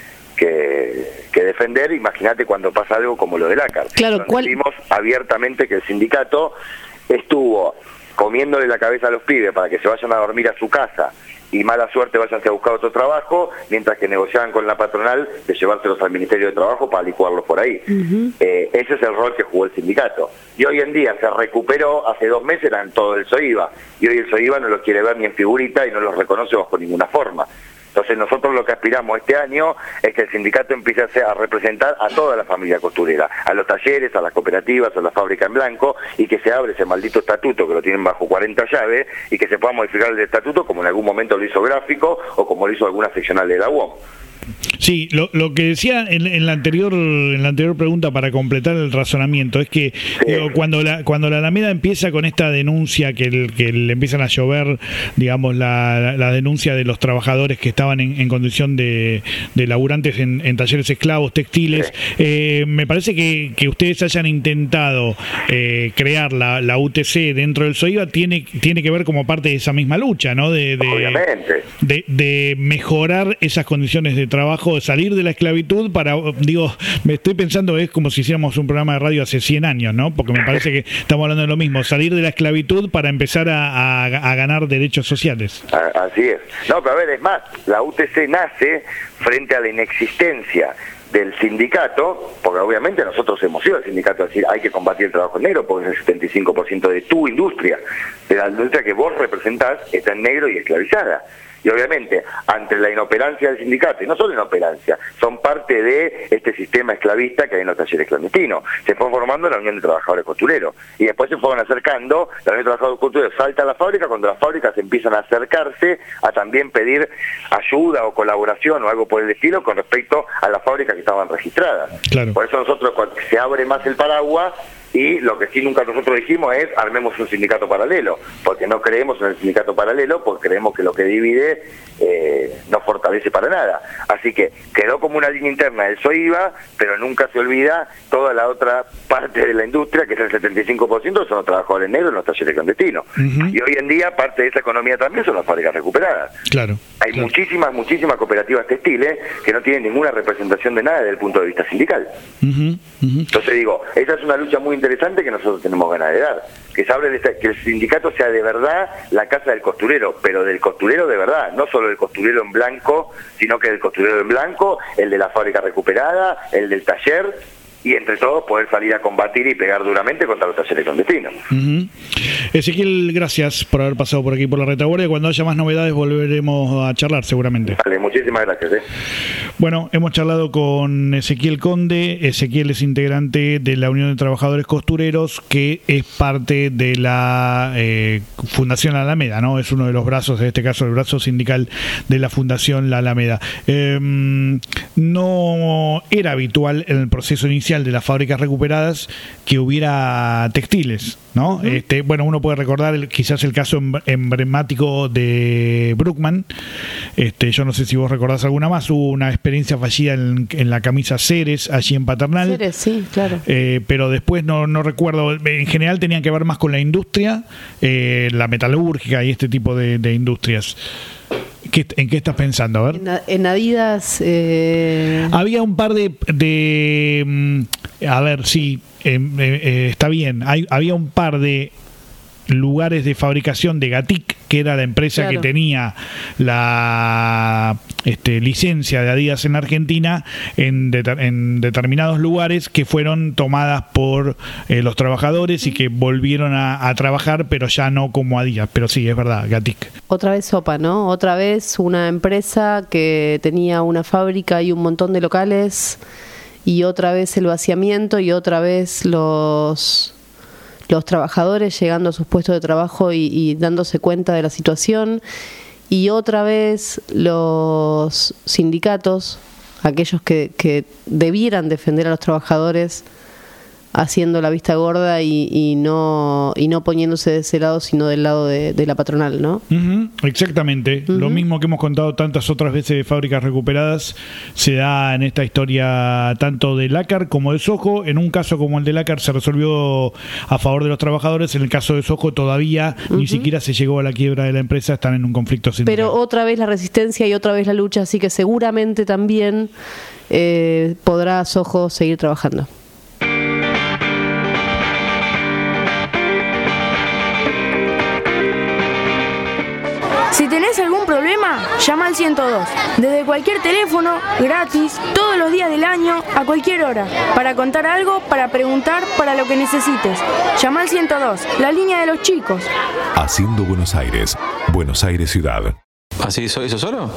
I: Que, que defender. Imagínate cuando pasa algo como lo del ACAR.
D: Claro, ¿cuál?
I: Vimos abiertamente que el sindicato estuvo comiéndole la cabeza a los pibes para que se vayan a dormir a su casa y mala suerte váyanse a buscar otro trabajo, mientras que negociaban con la patronal de llevárselos al Ministerio de Trabajo para licuarlos por ahí. Uh-huh. Eh, ese es el rol que jugó el sindicato. Y hoy en día se recuperó, hace dos meses eran todo el SOIVA, y hoy el SOIVA no lo quiere ver ni en figurita y no los reconoce bajo ninguna forma. Entonces nosotros lo que aspiramos este año es que el sindicato empiece a, hacer, a representar a toda la familia costurera, a los talleres, a las cooperativas, a la fábrica en blanco, y que se abre ese maldito estatuto que lo tienen bajo cuarenta llaves y que se pueda modificar el estatuto como en algún momento lo hizo Gráfico o como lo hizo alguna seccional de la U O M.
B: Sí, lo, lo que decía en, en la anterior en la anterior pregunta para completar el razonamiento es que sí. digo, cuando la cuando la Alameda empieza con esta denuncia que, el, que le empiezan a llover, digamos, la, la, la denuncia de los trabajadores que estaban en, en condición de, de laburantes en, en talleres esclavos textiles, sí. eh, me parece que, que ustedes hayan intentado eh, crear la, la U T C dentro del SOIVA tiene tiene que ver como parte de esa misma lucha, ¿no? De, de,
I: Obviamente.
B: De, de mejorar esas condiciones de trabajo, de salir de la esclavitud para, digo, me estoy pensando, es como si hiciéramos un programa de radio hace cien años, ¿no? Porque me parece que estamos hablando de lo mismo, salir de la esclavitud para empezar a, a, a ganar derechos sociales.
I: Así es. No, pero a ver, es más, la U T C nace frente a la inexistencia del sindicato, porque obviamente nosotros hemos sido el sindicato a decir hay que combatir el trabajo en negro, porque es el setenta y cinco por ciento de tu industria, de la industria que vos representás, está en negro y esclavizada. Y obviamente, ante la inoperancia del sindicato, y no solo inoperancia, son parte de este sistema esclavista que hay en los talleres clandestinos. Se fue formando la Unión de Trabajadores Costureros. Y después se fueron acercando, la Unión de Trabajadores Costureros salta a la fábrica, cuando las fábricas empiezan a acercarse a también pedir ayuda o colaboración o algo por el estilo con respecto a las fábricas que estaban registradas. Claro. Por eso nosotros, cuando se abre más el paraguas, y lo que sí nunca nosotros dijimos es armemos un sindicato paralelo, porque no creemos en el sindicato paralelo, porque creemos que lo que divide eh, no fortalece para nada. Así que quedó como una línea interna del SOIVA, pero nunca se olvida toda la otra parte de la industria, que es el setenta y cinco por ciento, son los trabajadores negros en los talleres clandestinos. Uh-huh. Y hoy en día parte de esa economía también son las fábricas recuperadas.
B: Claro.
I: Hay
B: claro.
I: muchísimas, muchísimas cooperativas textiles que no tienen ninguna representación de nada desde el punto de vista sindical. Uh-huh. Uh-huh. Entonces digo, esa es una lucha muy interesante que nosotros tenemos ganas de dar, que se hable de esta, que el sindicato sea de verdad la casa del costurero, pero del costurero de verdad, no solo del costurero en blanco, sino que del costurero en blanco, el de la fábrica recuperada, el del taller, y entre todos poder salir a combatir y pegar duramente contra los talleres clandestinos.
B: Uh-huh. Ezequiel, gracias por haber pasado por aquí por la retaguardia. Cuando haya más novedades volveremos a charlar seguramente.
I: Vale, muchísimas gracias. ¿eh?
B: Bueno, hemos charlado con Ezequiel Conde. Ezequiel es integrante de la Unión de Trabajadores Costureros, que es parte de la eh, Fundación La Alameda, ¿no? Es uno de los brazos, en este caso el brazo sindical de la Fundación La Alameda. Eh, no era habitual en el proceso inicial de las fábricas recuperadas que hubiera textiles, ¿no? Uh-huh. Este, bueno, uno puede recordar el, quizás el caso emblemático de Bruckmann. Este, yo no sé si vos recordás alguna más. Hubo una experiencia fallida en, en la camisa Ceres, allí en Paternal.
D: Ceres, sí, claro.
B: Eh, pero después no, no recuerdo. En general tenían que ver más con la industria, eh, la metalúrgica y este tipo de, de industrias. ¿Qué, ¿En qué estás pensando? A ver.
D: En, en Adidas... Eh...
B: Había un par de... de a ver, sí, eh, eh, está bien. Hay, había un par de lugares de fabricación de Gatic, que era la empresa claro. que tenía la este, licencia de Adidas en Argentina, en, de, en determinados lugares que fueron tomadas por eh, los trabajadores y que volvieron a, a trabajar, pero ya no como Adidas. Pero sí, es verdad, Gatic.
D: Otra vez sopa, ¿no? Otra vez una empresa que tenía una fábrica y un montón de locales, y otra vez el vaciamiento, y otra vez los... los trabajadores llegando a sus puestos de trabajo y, y dándose cuenta de la situación, y otra vez los sindicatos, aquellos que, que debieran defender a los trabajadores, haciendo la vista gorda y, y no y no poniéndose de ese lado, sino del lado de, de la patronal, ¿no?
B: Uh-huh, exactamente. Uh-huh. Lo mismo que hemos contado tantas otras veces de fábricas recuperadas se da en esta historia tanto de Lácar como de Sojo. En un caso como el de Lácar se resolvió a favor de los trabajadores. En el caso de Sojo todavía uh-huh. ni siquiera se llegó a la quiebra de la empresa, están en un conflicto sindical.
D: Pero otra vez la resistencia y otra vez la lucha, así que seguramente también eh, podrá Sojo seguir trabajando.
E: Si tenés algún problema, llama al ciento dos. Desde cualquier teléfono, gratis, todos los días del año, a cualquier hora. Para contar algo, para preguntar, para lo que necesites. Llama al ciento dos, la línea de los chicos.
F: Haciendo Buenos Aires, Buenos Aires Ciudad.
C: ¿Así eso, eso solo?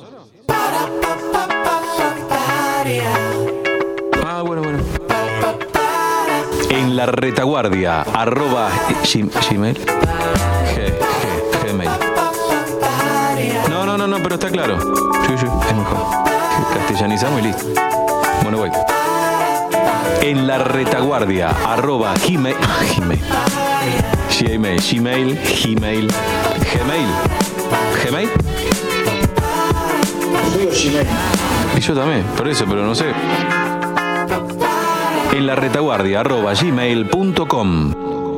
C: Ah, bueno, bueno. En la retaguardia, arroba gmail. Gmail. No, no, no, no, pero está claro. Sí, sí, es mejor. Castellanizamos y listo. Bueno, voy. En la retaguardia, arroba gmail. Gmail. Gmail, Gmail, Gmail, Gmail. ¿Gmail?
B: Yo digo Gmail.
C: Y yo también, por eso, pero no sé. En la retaguardia, arroba gmail punto com.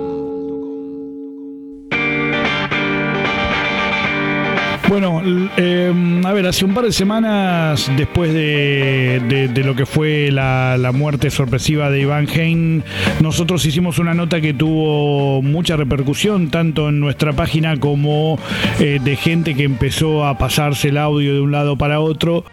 B: Bueno, eh, a ver, hace un par de semanas después de, de, de lo que fue la, la muerte sorpresiva de Iván Hein, nosotros hicimos una nota que tuvo mucha repercusión, tanto en nuestra página como eh, de gente que empezó a pasarse el audio de un lado para otro.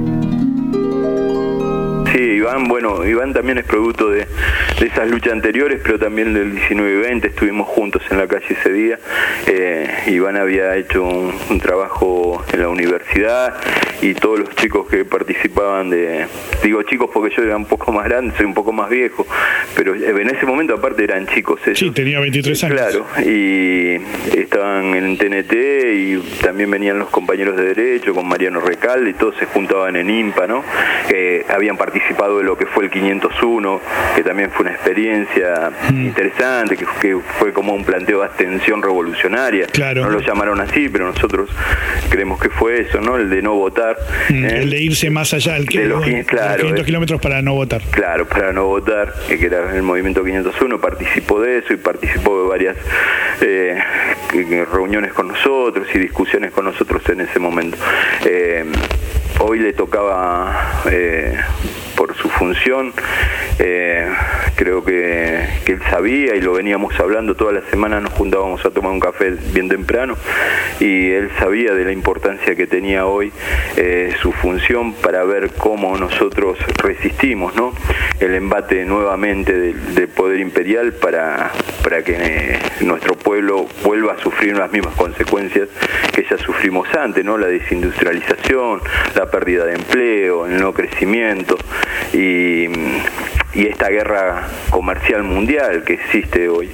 J: Sí, Iván, bueno, Iván también es producto de, de esas luchas anteriores, pero también del diecinueve y veinte, estuvimos juntos en la calle ese día. Eh, Iván había hecho un, un trabajo en la universidad y todos los chicos que participaban de, digo chicos porque yo era un poco más grande, soy un poco más viejo, pero en ese momento aparte eran chicos ellos.
B: Sí, tenía veintitrés años.
J: Claro, y estaban en T N T y también venían los compañeros de Derecho con Mariano Recalde y todos se juntaban en IMPA, ¿no? Eh, habían participado de lo que fue el quinientos uno, que también fue una experiencia mm. interesante, que, que fue como un planteo de abstención revolucionaria.
B: Claro.
J: No lo llamaron así, pero nosotros creemos que fue eso, ¿no? El de no votar.
B: Mm, ¿eh? El de irse más allá, el que,
J: de los,
B: de
J: claro,
B: los quinientos
J: eh,
B: kilómetros para no votar.
J: Claro, para no votar, que era el movimiento quinientos uno, participó de eso y participó de varias eh, reuniones con nosotros y discusiones con nosotros en ese momento. Eh, hoy le tocaba... Eh, por su función, eh, creo que, que él sabía y lo veníamos hablando, toda la semana nos juntábamos a tomar un café bien temprano y él sabía de la importancia que tenía hoy eh, su función para ver cómo nosotros resistimos, ¿no? El embate nuevamente del, del poder imperial para, para que eh, nuestro pueblo vuelva a sufrir las mismas consecuencias que ya sufrimos antes, ¿no? La desindustrialización, la pérdida de empleo, el no crecimiento y, y esta guerra comercial mundial que existe hoy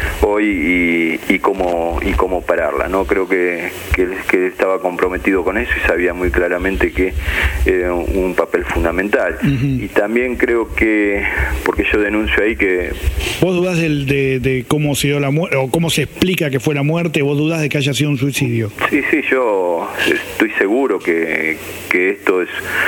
J: hoy y, y cómo y cómo pararla, ¿no? Creo que, que, que estaba comprometido con eso y sabía muy claramente que era un papel fundamental. Uh-huh. Y también creo que, porque yo denuncio ahí que...
B: ¿Vos dudás del, de, de cómo se dio la muerte, o cómo se explica que fue la muerte? ¿Vos dudás de que haya sido un suicidio?
J: Sí, sí, yo estoy seguro que, que esto es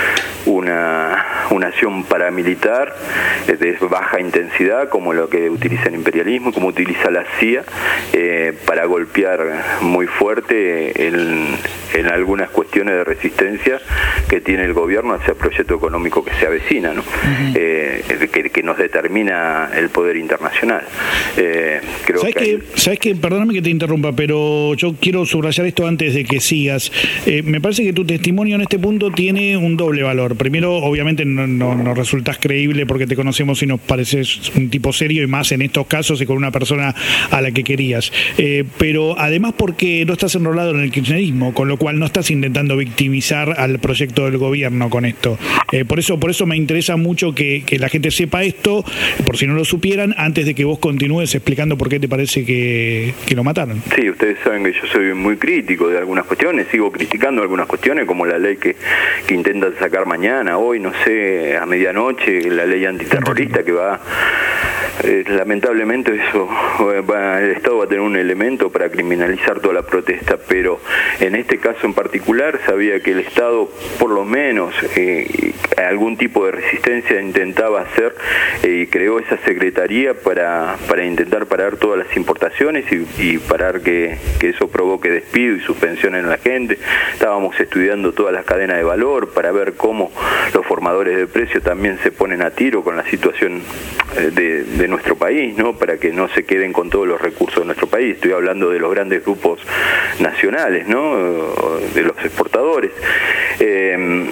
J: una, una acción paramilitar de baja intensidad, como lo que utiliza el imperialismo, como utiliza la C I A, eh, para golpear muy fuerte en, en algunas cuestiones de resistencia que tiene el gobierno hacia el proyecto económico que se avecina, ¿no? Uh-huh. eh, que, que nos determina el poder internacional. Eh, creo
B: ¿Sabes
J: que,
B: que, hay... ¿Sabes que? Perdóname que te interrumpa, pero yo quiero subrayar esto antes de que sigas. Eh, me parece que tu testimonio en este punto tiene un doble valor. Primero, obviamente no, no, no resultás creíble porque te conocemos y nos pareces un tipo serio, y más en estos casos y con una persona a la que querías. Eh, pero además porque no estás enrolado en el kirchnerismo, con lo cual no estás intentando victimizar al proyecto del gobierno con esto. Eh, por eso por eso me interesa mucho que, que la gente sepa esto, por si no lo supieran, antes de que vos continúes explicando por qué te parece que, que lo mataron.
J: Sí, ustedes saben que yo soy muy crítico de algunas cuestiones, sigo criticando algunas cuestiones, como la ley que, que intentan sacar mañana, hoy, no sé, a medianoche, la ley antiterrorista que va eh, lamentablemente eso va, el Estado va a tener un elemento para criminalizar toda la protesta, pero en este caso en particular sabía que el Estado por lo menos eh, algún tipo de resistencia intentaba hacer eh, y creó esa secretaría para, para intentar parar todas las importaciones y, y parar que, que eso provoque despido y suspensión en la gente. Estábamos estudiando todas las cadenas de valor para ver cómo los formadores de precios también se ponen a tiro con la situación de, de nuestro país, ¿no? Para que no se queden con todos los recursos de nuestro país. Estoy hablando de los grandes grupos nacionales, ¿no? De los exportadores. Eh,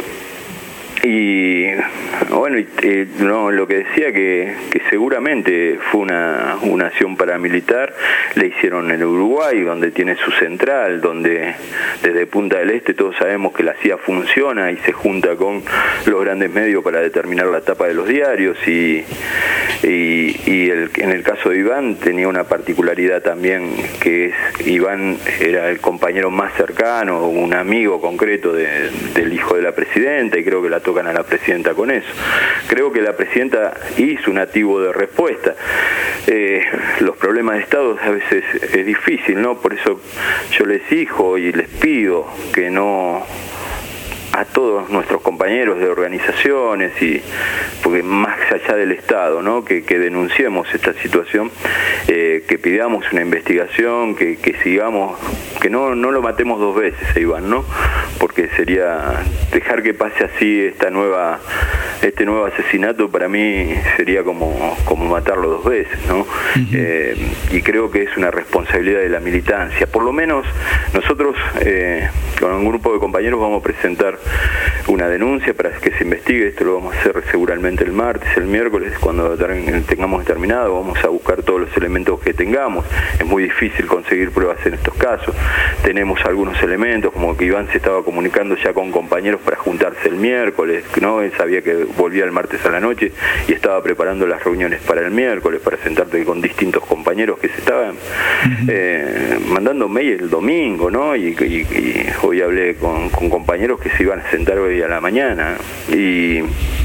J: Y bueno, y, eh, no, lo que decía que, que seguramente fue una, una acción paramilitar, le hicieron en Uruguay, donde tiene su central, donde desde Punta del Este todos sabemos que la C I A funciona y se junta con los grandes medios para determinar la tapa de los diarios, y, y, y el, en el caso de Iván tenía una particularidad también, que es Iván era el compañero más cercano, un amigo concreto de, del hijo de la presidenta, y creo que la tocan a la presidenta con eso. Creo que la presidenta hizo un activo de respuesta. Eh, los problemas de Estado a veces es difícil, ¿no? Por eso yo les exijo y les pido que no, a todos nuestros compañeros de organizaciones, y porque más allá del Estado, ¿no? que, que denunciemos esta situación, eh, que pidamos una investigación, que, que sigamos, que no, no lo matemos dos veces a Iván, ¿no? Porque sería dejar que pase así esta nueva este nuevo asesinato, para mí sería como, como matarlo dos veces, ¿no? Uh-huh. eh, y creo que es una responsabilidad de la militancia. Por lo menos nosotros eh, con un grupo de compañeros vamos a presentar una denuncia para que se investigue. Esto lo vamos a hacer seguramente el martes, el miércoles, cuando tengamos terminado. Vamos a buscar todos los elementos que tengamos. Es muy difícil conseguir pruebas en estos casos. Tenemos algunos elementos, como que Iván se estaba comunicando ya con compañeros para juntarse el miércoles, ¿no? Él sabía que volvía el martes a la noche y estaba preparando las reuniones para el miércoles, para sentarte con distintos compañeros que se estaban uh-huh. eh, mandando mail el domingo, ¿no? Y, y, y hoy hablé con, con compañeros que se iban a sentar hoy a la mañana, y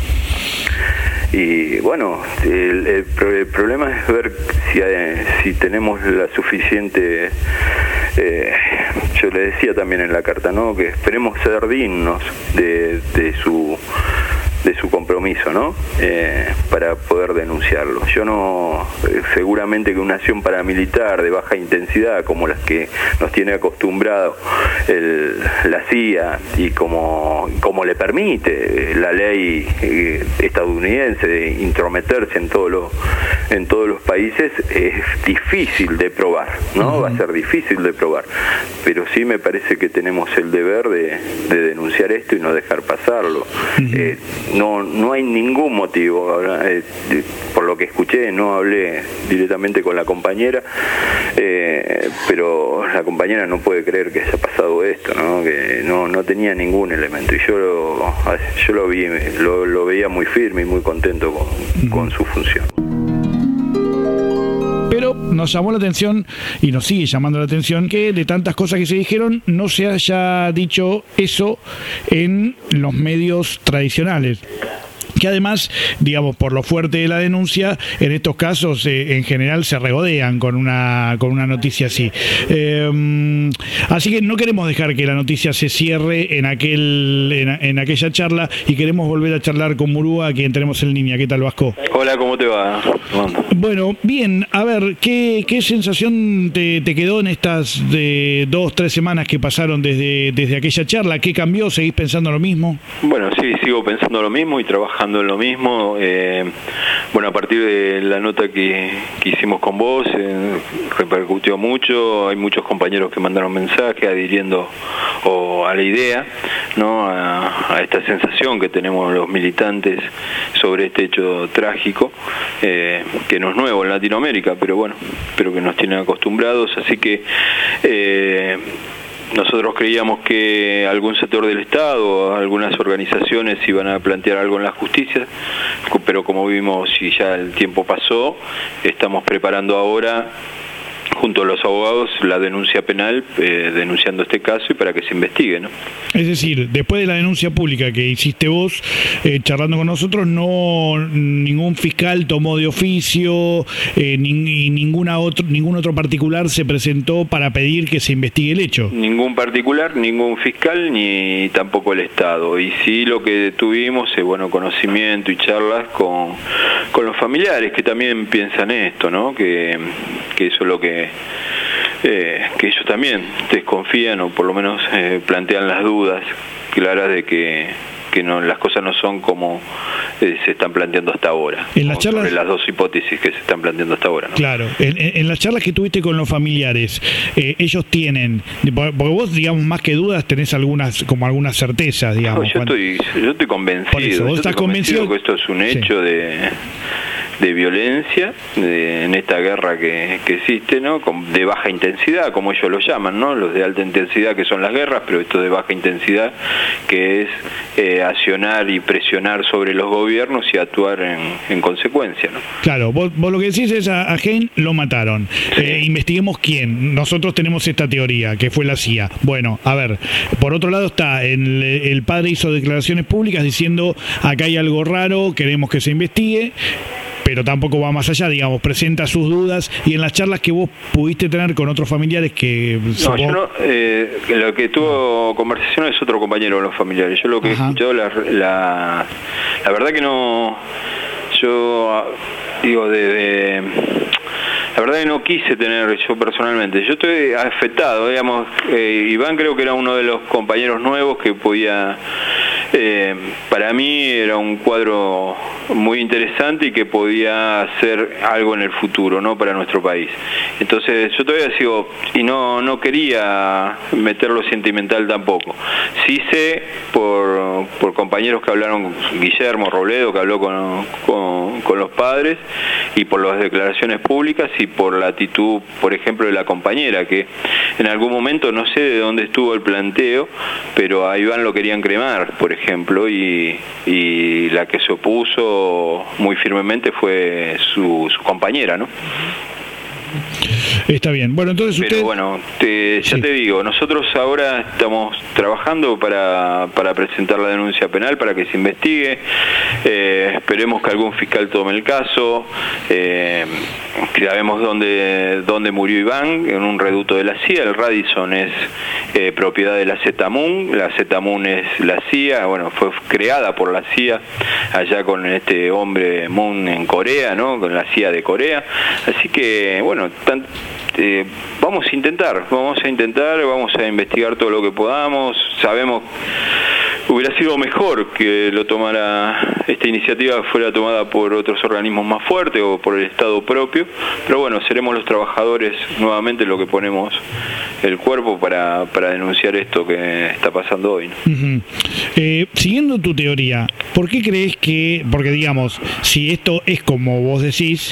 J: y bueno, el, el, el problema es ver si, si tenemos la suficiente, eh, yo le decía también en la carta, ¿no? Que esperemos ser dignos de, de su de su compromiso, ¿no? Eh, para poder denunciarlo. Yo no, seguramente que una acción paramilitar de baja intensidad, como las que nos tiene acostumbrado el, la C I A, y como, como le permite la ley eh, estadounidense de intrometerse en todos los en todos los países, es difícil de probar, ¿no? Uh-huh. Va a ser difícil de probar, pero sí me parece que tenemos el deber de, de denunciar esto y no dejar pasarlo. Uh-huh. eh, No, no hay ningún motivo, eh, por lo que escuché, no hablé directamente con la compañera, eh, pero la compañera no puede creer que haya pasado esto, ¿no? Que no, no tenía ningún elemento, y yo lo, yo lo vi, lo, lo veía muy firme y muy contento con, uh-huh. con su función.
B: Pero nos llamó la atención, y nos sigue llamando la atención, que de tantas cosas que se dijeron no se haya dicho eso en los medios tradicionales, que además, digamos, por lo fuerte de la denuncia, en estos casos eh, en general se regodean con una con una noticia así. Eh, así que no queremos dejar que la noticia se cierre en aquel en, en aquella charla, y queremos volver a charlar con Murúa, a quien tenemos en línea. ¿Qué tal, Vasco?
K: Hola, ¿cómo te va?
B: Bueno, bien, a ver, ¿qué, qué sensación te, te quedó en estas de dos, tres semanas que pasaron desde, desde aquella charla? ¿Qué cambió? ¿Seguís pensando lo mismo?
K: Bueno, sí, sigo pensando lo mismo y trabajando en lo mismo. Eh, bueno, a partir de la nota que, que hicimos con vos, eh, repercutió mucho. Hay muchos compañeros que mandaron mensajes adhiriendo o a la idea, ¿no? A, a esta sensación que tenemos los militantes sobre este hecho trágico, eh, que no es nuevo en Latinoamérica, pero bueno, pero que nos tienen acostumbrados. Así que eh, nosotros creíamos que algún sector del Estado, algunas organizaciones iban a plantear algo en la justicia, pero como vimos y ya el tiempo pasó, estamos preparando ahora junto a los abogados, la denuncia penal, eh, denunciando este caso y para que se investigue, ¿no?
B: Es decir, después de la denuncia pública que hiciste vos, eh, charlando con nosotros, no ningún fiscal tomó de oficio, eh, ni, y ninguna otro, ningún otro particular se presentó para pedir que se investigue el hecho.
K: Ningún particular, ningún fiscal, ni tampoco el Estado. Y sí, lo que tuvimos es bueno conocimiento y charlas con, con los familiares que también piensan esto, ¿no? Que, que eso es lo que eh, que ellos también desconfían o por lo menos eh, plantean las dudas claras de que que no, las cosas no son como eh, se están planteando hasta ahora.
B: En las charlas,
K: sobre las dos hipótesis que se están planteando hasta ahora, ¿no?
B: Claro, en, en, en las charlas que tuviste con los familiares, eh, ellos tienen, porque vos, digamos, más que dudas, tenés algunas, como algunas certezas, digamos.
K: No, yo, cuando... estoy, yo estoy convencido. Por eso,
B: vos
K: yo
B: estás
K: estoy convencido, convencido que esto es un hecho, sí, de... de violencia de, en esta guerra que, que existe, ¿no? Con, de baja intensidad, como ellos lo llaman, ¿no? Los de alta intensidad que son las guerras, pero esto de baja intensidad que es eh, accionar y presionar sobre los gobiernos y actuar en, en consecuencia, ¿no?
B: Claro, vos, vos lo que decís es a, a Hein lo mataron. Sí. Eh, investiguemos quién. Nosotros tenemos esta teoría, que fue la C I A. Bueno, a ver, por otro lado está, el, el padre hizo declaraciones públicas diciendo acá hay algo raro, queremos que se investigue, pero tampoco va más allá, digamos, presenta sus dudas. Y en las charlas que vos pudiste tener con otros familiares que...
K: No, vos... yo no, eh, lo que tuvo conversación es otro compañero de los familiares. Yo lo que Ajá. he escuchado, la, la, la verdad que no... Yo digo, de... de la verdad que no quise tener yo personalmente. Yo estoy afectado, digamos. Eh, Iván creo que era uno de los compañeros nuevos que podía... Eh, para mí era un cuadro muy interesante y que podía hacer algo en el futuro, ¿no? Para nuestro país. Entonces yo todavía sigo, y no no quería meterlo sentimental tampoco. Sí sé por, por compañeros que hablaron, Guillermo Robledo, que habló con, con, con los padres, y por las declaraciones públicas y por la actitud, por ejemplo, de la compañera, que en algún momento, no sé de dónde estuvo el planteo, pero a Iván lo querían cremar, por ejemplo, y, y la que se opuso muy firmemente fue su, su compañera, ¿no?
B: Está bien. Bueno, entonces usted...
K: Pero bueno, te, ya sí. te digo, nosotros ahora estamos trabajando para, para presentar la denuncia penal, para que se investigue. Eh, esperemos que algún fiscal tome el caso. Eh, sabemos dónde, dónde murió Iván, en un reducto de la C I A. El Radisson es eh, propiedad de la Zetamun. La Zetamun es la C I A, bueno, fue creada por la C I A allá con este hombre Moon en Corea, ¿no? Con la C I A de Corea. Así que, bueno, tan, eh, vamos a intentar, vamos a intentar, vamos a investigar todo lo que podamos. Sabemos, hubiera sido mejor que lo tomara, esta iniciativa fuera tomada por otros organismos más fuertes o por el Estado propio, pero bueno, seremos los trabajadores nuevamente lo que ponemos el cuerpo para, para denunciar esto que está pasando hoy, ¿no?
B: Uh-huh. Eh, siguiendo tu teoría, ¿por qué crees que, porque digamos, si esto es como vos decís,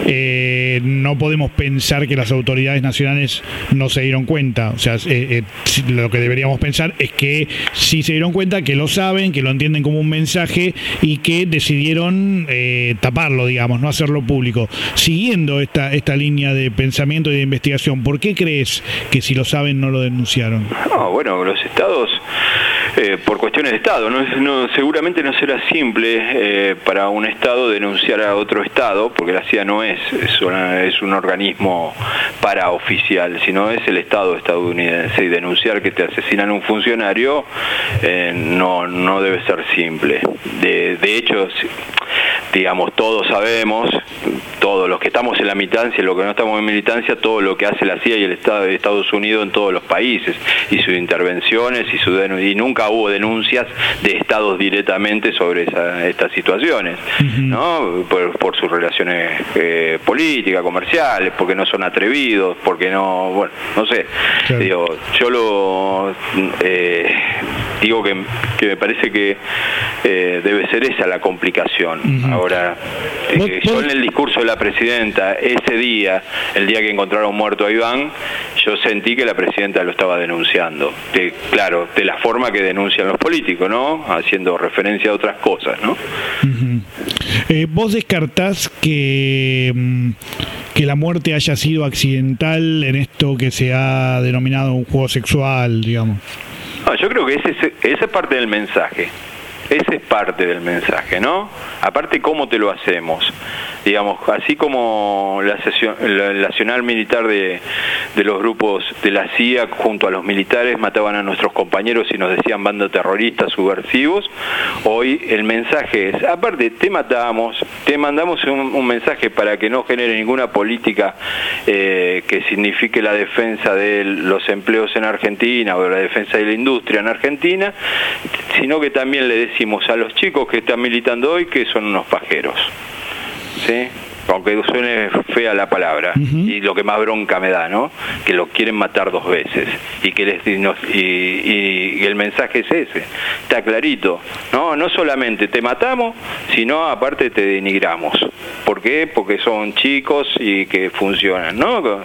B: eh, no podemos pensar que las autoridades nacionales no se dieron cuenta? O sea, eh, eh, lo que deberíamos pensar es que sí se dieron cuenta, que lo saben, que lo entienden como un mensaje y que decidieron eh, taparlo, digamos, no hacerlo público. Siguiendo esta, esta línea de pensamiento y de investigación, ¿por qué crees que si lo saben no lo denunciaron?
K: No, bueno, los estados, eh, por cuestiones de estado, no, no seguramente no será simple eh, para un estado denunciar a otro estado, porque la C I A no es, es, una, es un organismo paraoficial, sino es el estado estadounidense, y denunciar que te asesinan un funcionario eh, no, no debe ser simple. De, de hecho, digamos, todos sabemos, todos los que estamos en la militancia, los que no estamos en militancia, todo lo que hace la C I A y el Estado de Estados Unidos en todos los países, y sus intervenciones, y, su y nunca hubo denuncias de estados directamente sobre esa, estas situaciones, uh-huh. ¿no? Por, por sus relaciones eh, políticas, comerciales, porque no son atrevidos, porque no, bueno, no sé. Claro. Digo, yo lo eh, digo que, que me parece que eh, debe ser esa la complicación. Uh-huh. Ahora, eh, yo en el discurso de la presidenta, ese día, el día que encontraron muerto a Iván, yo sentí que la presidenta lo estaba denunciando. De, claro, de la forma que denuncian los políticos, ¿no? Haciendo referencia a otras cosas, ¿no?
B: Uh-huh. eh, ¿Vos descartás que, que la muerte haya sido accidental en esto que se ha denominado un juego sexual, digamos.
K: No, yo creo que ese, esa es parte del mensaje. Ese es parte del mensaje, ¿no? Aparte, ¿cómo te lo hacemos? Digamos, así como la, sesión, la nacional militar de, de los grupos de la C I A junto a los militares mataban a nuestros compañeros y nos decían banda terroristas, subversivos, hoy el mensaje es, aparte, te matamos, te mandamos un, un mensaje para que no genere ninguna política eh, que signifique la defensa de los empleos en Argentina o la defensa de la industria en Argentina, sino que también le decimos a los chicos que están militando hoy que son unos pajeros, ¿sí? Aunque suene fea la palabra, uh-huh. Y lo que más bronca me da, ¿no? Que los quieren matar dos veces y que les y, y, y el mensaje es ese, está clarito, no no solamente te matamos, sino aparte te denigramos. ¿Por qué? Porque son chicos y que funcionan, ¿no?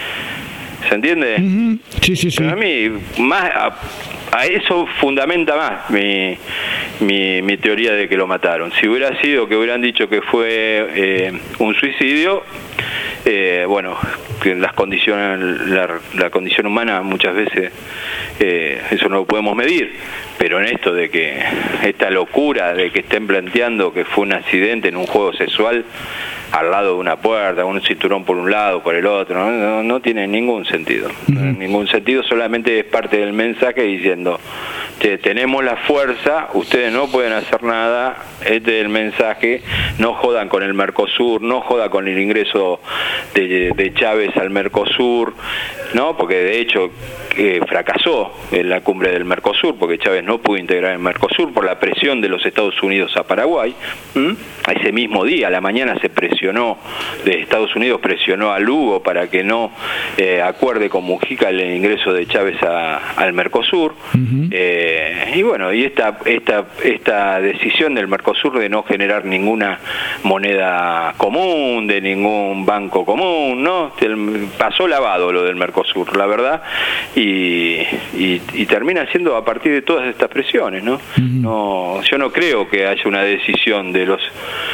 K: ¿Se entiende?
B: Uh-huh. Sí, sí, sí.
K: Pero a mí más a, a eso fundamenta más mi, mi, mi teoría de que lo mataron. Si hubiera sido que hubieran dicho que fue eh, un suicidio, eh, bueno, que las condiciones, la, la condición humana muchas veces eh, eso no lo podemos medir, pero en esto de que esta locura de que estén planteando que fue un accidente en un juego sexual al lado de una puerta, un cinturón por un lado, por el otro, no, no, no tiene ningún sentido, uh-huh. no, ningún sentido, solamente es parte del mensaje diciendo, che, tenemos la fuerza, ustedes no pueden hacer nada, este es el mensaje, no jodan con el Mercosur, no jodan con el ingreso de, de Chávez al Mercosur, no, porque de hecho eh, fracasó en la cumbre del Mercosur, porque Chávez no pudo integrar el Mercosur por la presión de los Estados Unidos a Paraguay. ¿Mm? Ese mismo día, a la mañana, se presionó, de Estados Unidos presionó a Lugo para que no eh, acuerde con Mujica el ingreso de Chávez a, al Mercosur. Uh-huh. eh, y bueno, y esta, esta, esta decisión del Mercosur de no generar ninguna moneda común, de ningún banco común, ¿no? Pasó lavado lo del Mercosur, la verdad, y, y, y termina siendo a partir de todas estas presiones, ¿no? Uh-huh. No, yo no creo que haya una decisión de los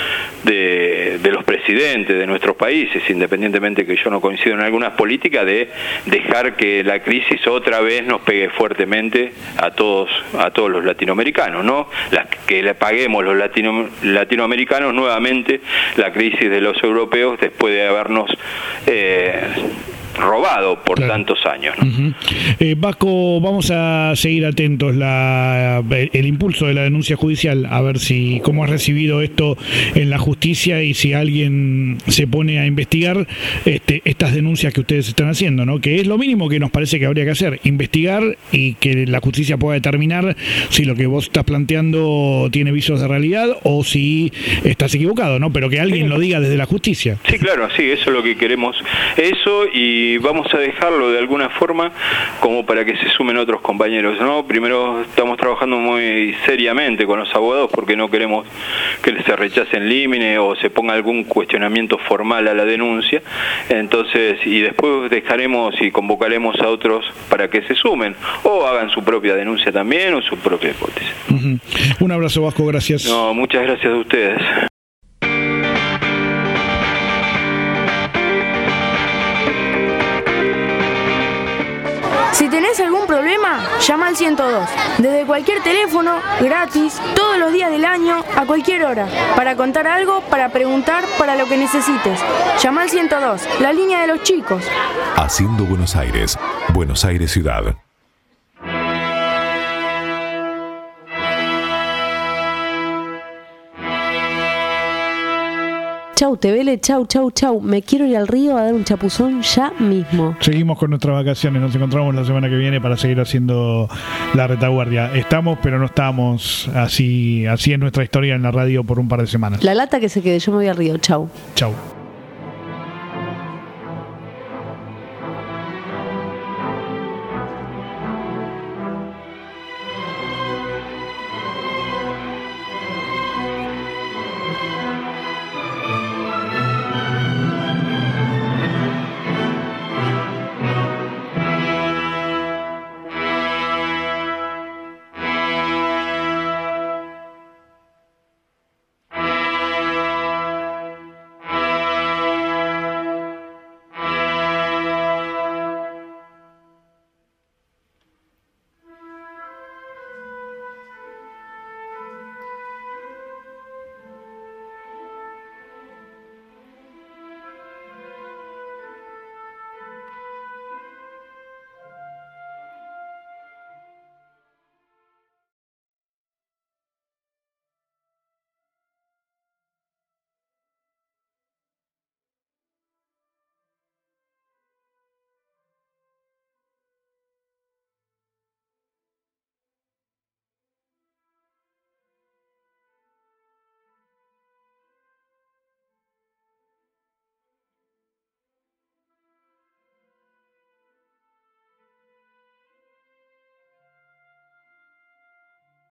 K: de, de los presidentes de nuestros países, independientemente que yo no coincido en algunas políticas, de dejar que la crisis otra vez nos pegue fuertemente a todos a todos los latinoamericanos, ¿no? Las que le paguemos los latino, latinoamericanos nuevamente la crisis de los europeos después de habernos eh, robado por claro. tantos años, ¿no?
B: Uh-huh. eh, Vasco, vamos a seguir atentos la, el impulso de la denuncia judicial, a ver si cómo ha recibido esto en la justicia y si alguien se pone a investigar este, estas denuncias que ustedes están haciendo, ¿no? Que es lo mínimo que nos parece que habría que hacer, investigar y que la justicia pueda determinar si lo que vos estás planteando tiene visos de realidad o si estás equivocado, ¿no? Pero que alguien sí. lo diga desde la justicia.
K: Sí, claro, sí, eso es lo que queremos, eso, y vamos a dejarlo de alguna forma como para que se sumen otros compañeros, ¿no? Primero estamos trabajando muy seriamente con los abogados porque no queremos que se rechace en límite o se ponga algún cuestionamiento formal a la denuncia, entonces, y después dejaremos y convocaremos a otros para que se sumen o hagan su propia denuncia también o su propia hipótesis.
B: Uh-huh. Un abrazo, Vasco, gracias.
K: No, muchas gracias a ustedes.
E: Si tenés algún problema, llama al ciento dos. Desde cualquier teléfono, gratis, todos los días del año, a cualquier hora. Para contar algo, para preguntar, para lo que necesites. Llama al ciento dos, la línea de los chicos.
F: Haciendo Buenos Aires, Buenos Aires Ciudad.
D: Chau, Tevele, chau, chau, chau. Me quiero ir al río a dar un chapuzón ya mismo.
B: Seguimos con nuestras vacaciones. Nos encontramos la semana que viene para seguir haciendo la retaguardia. Estamos, pero no estamos así, así en nuestra historia en la radio por un par de semanas.
D: La lata que se quede. Yo me voy al río. Chau.
B: Chau.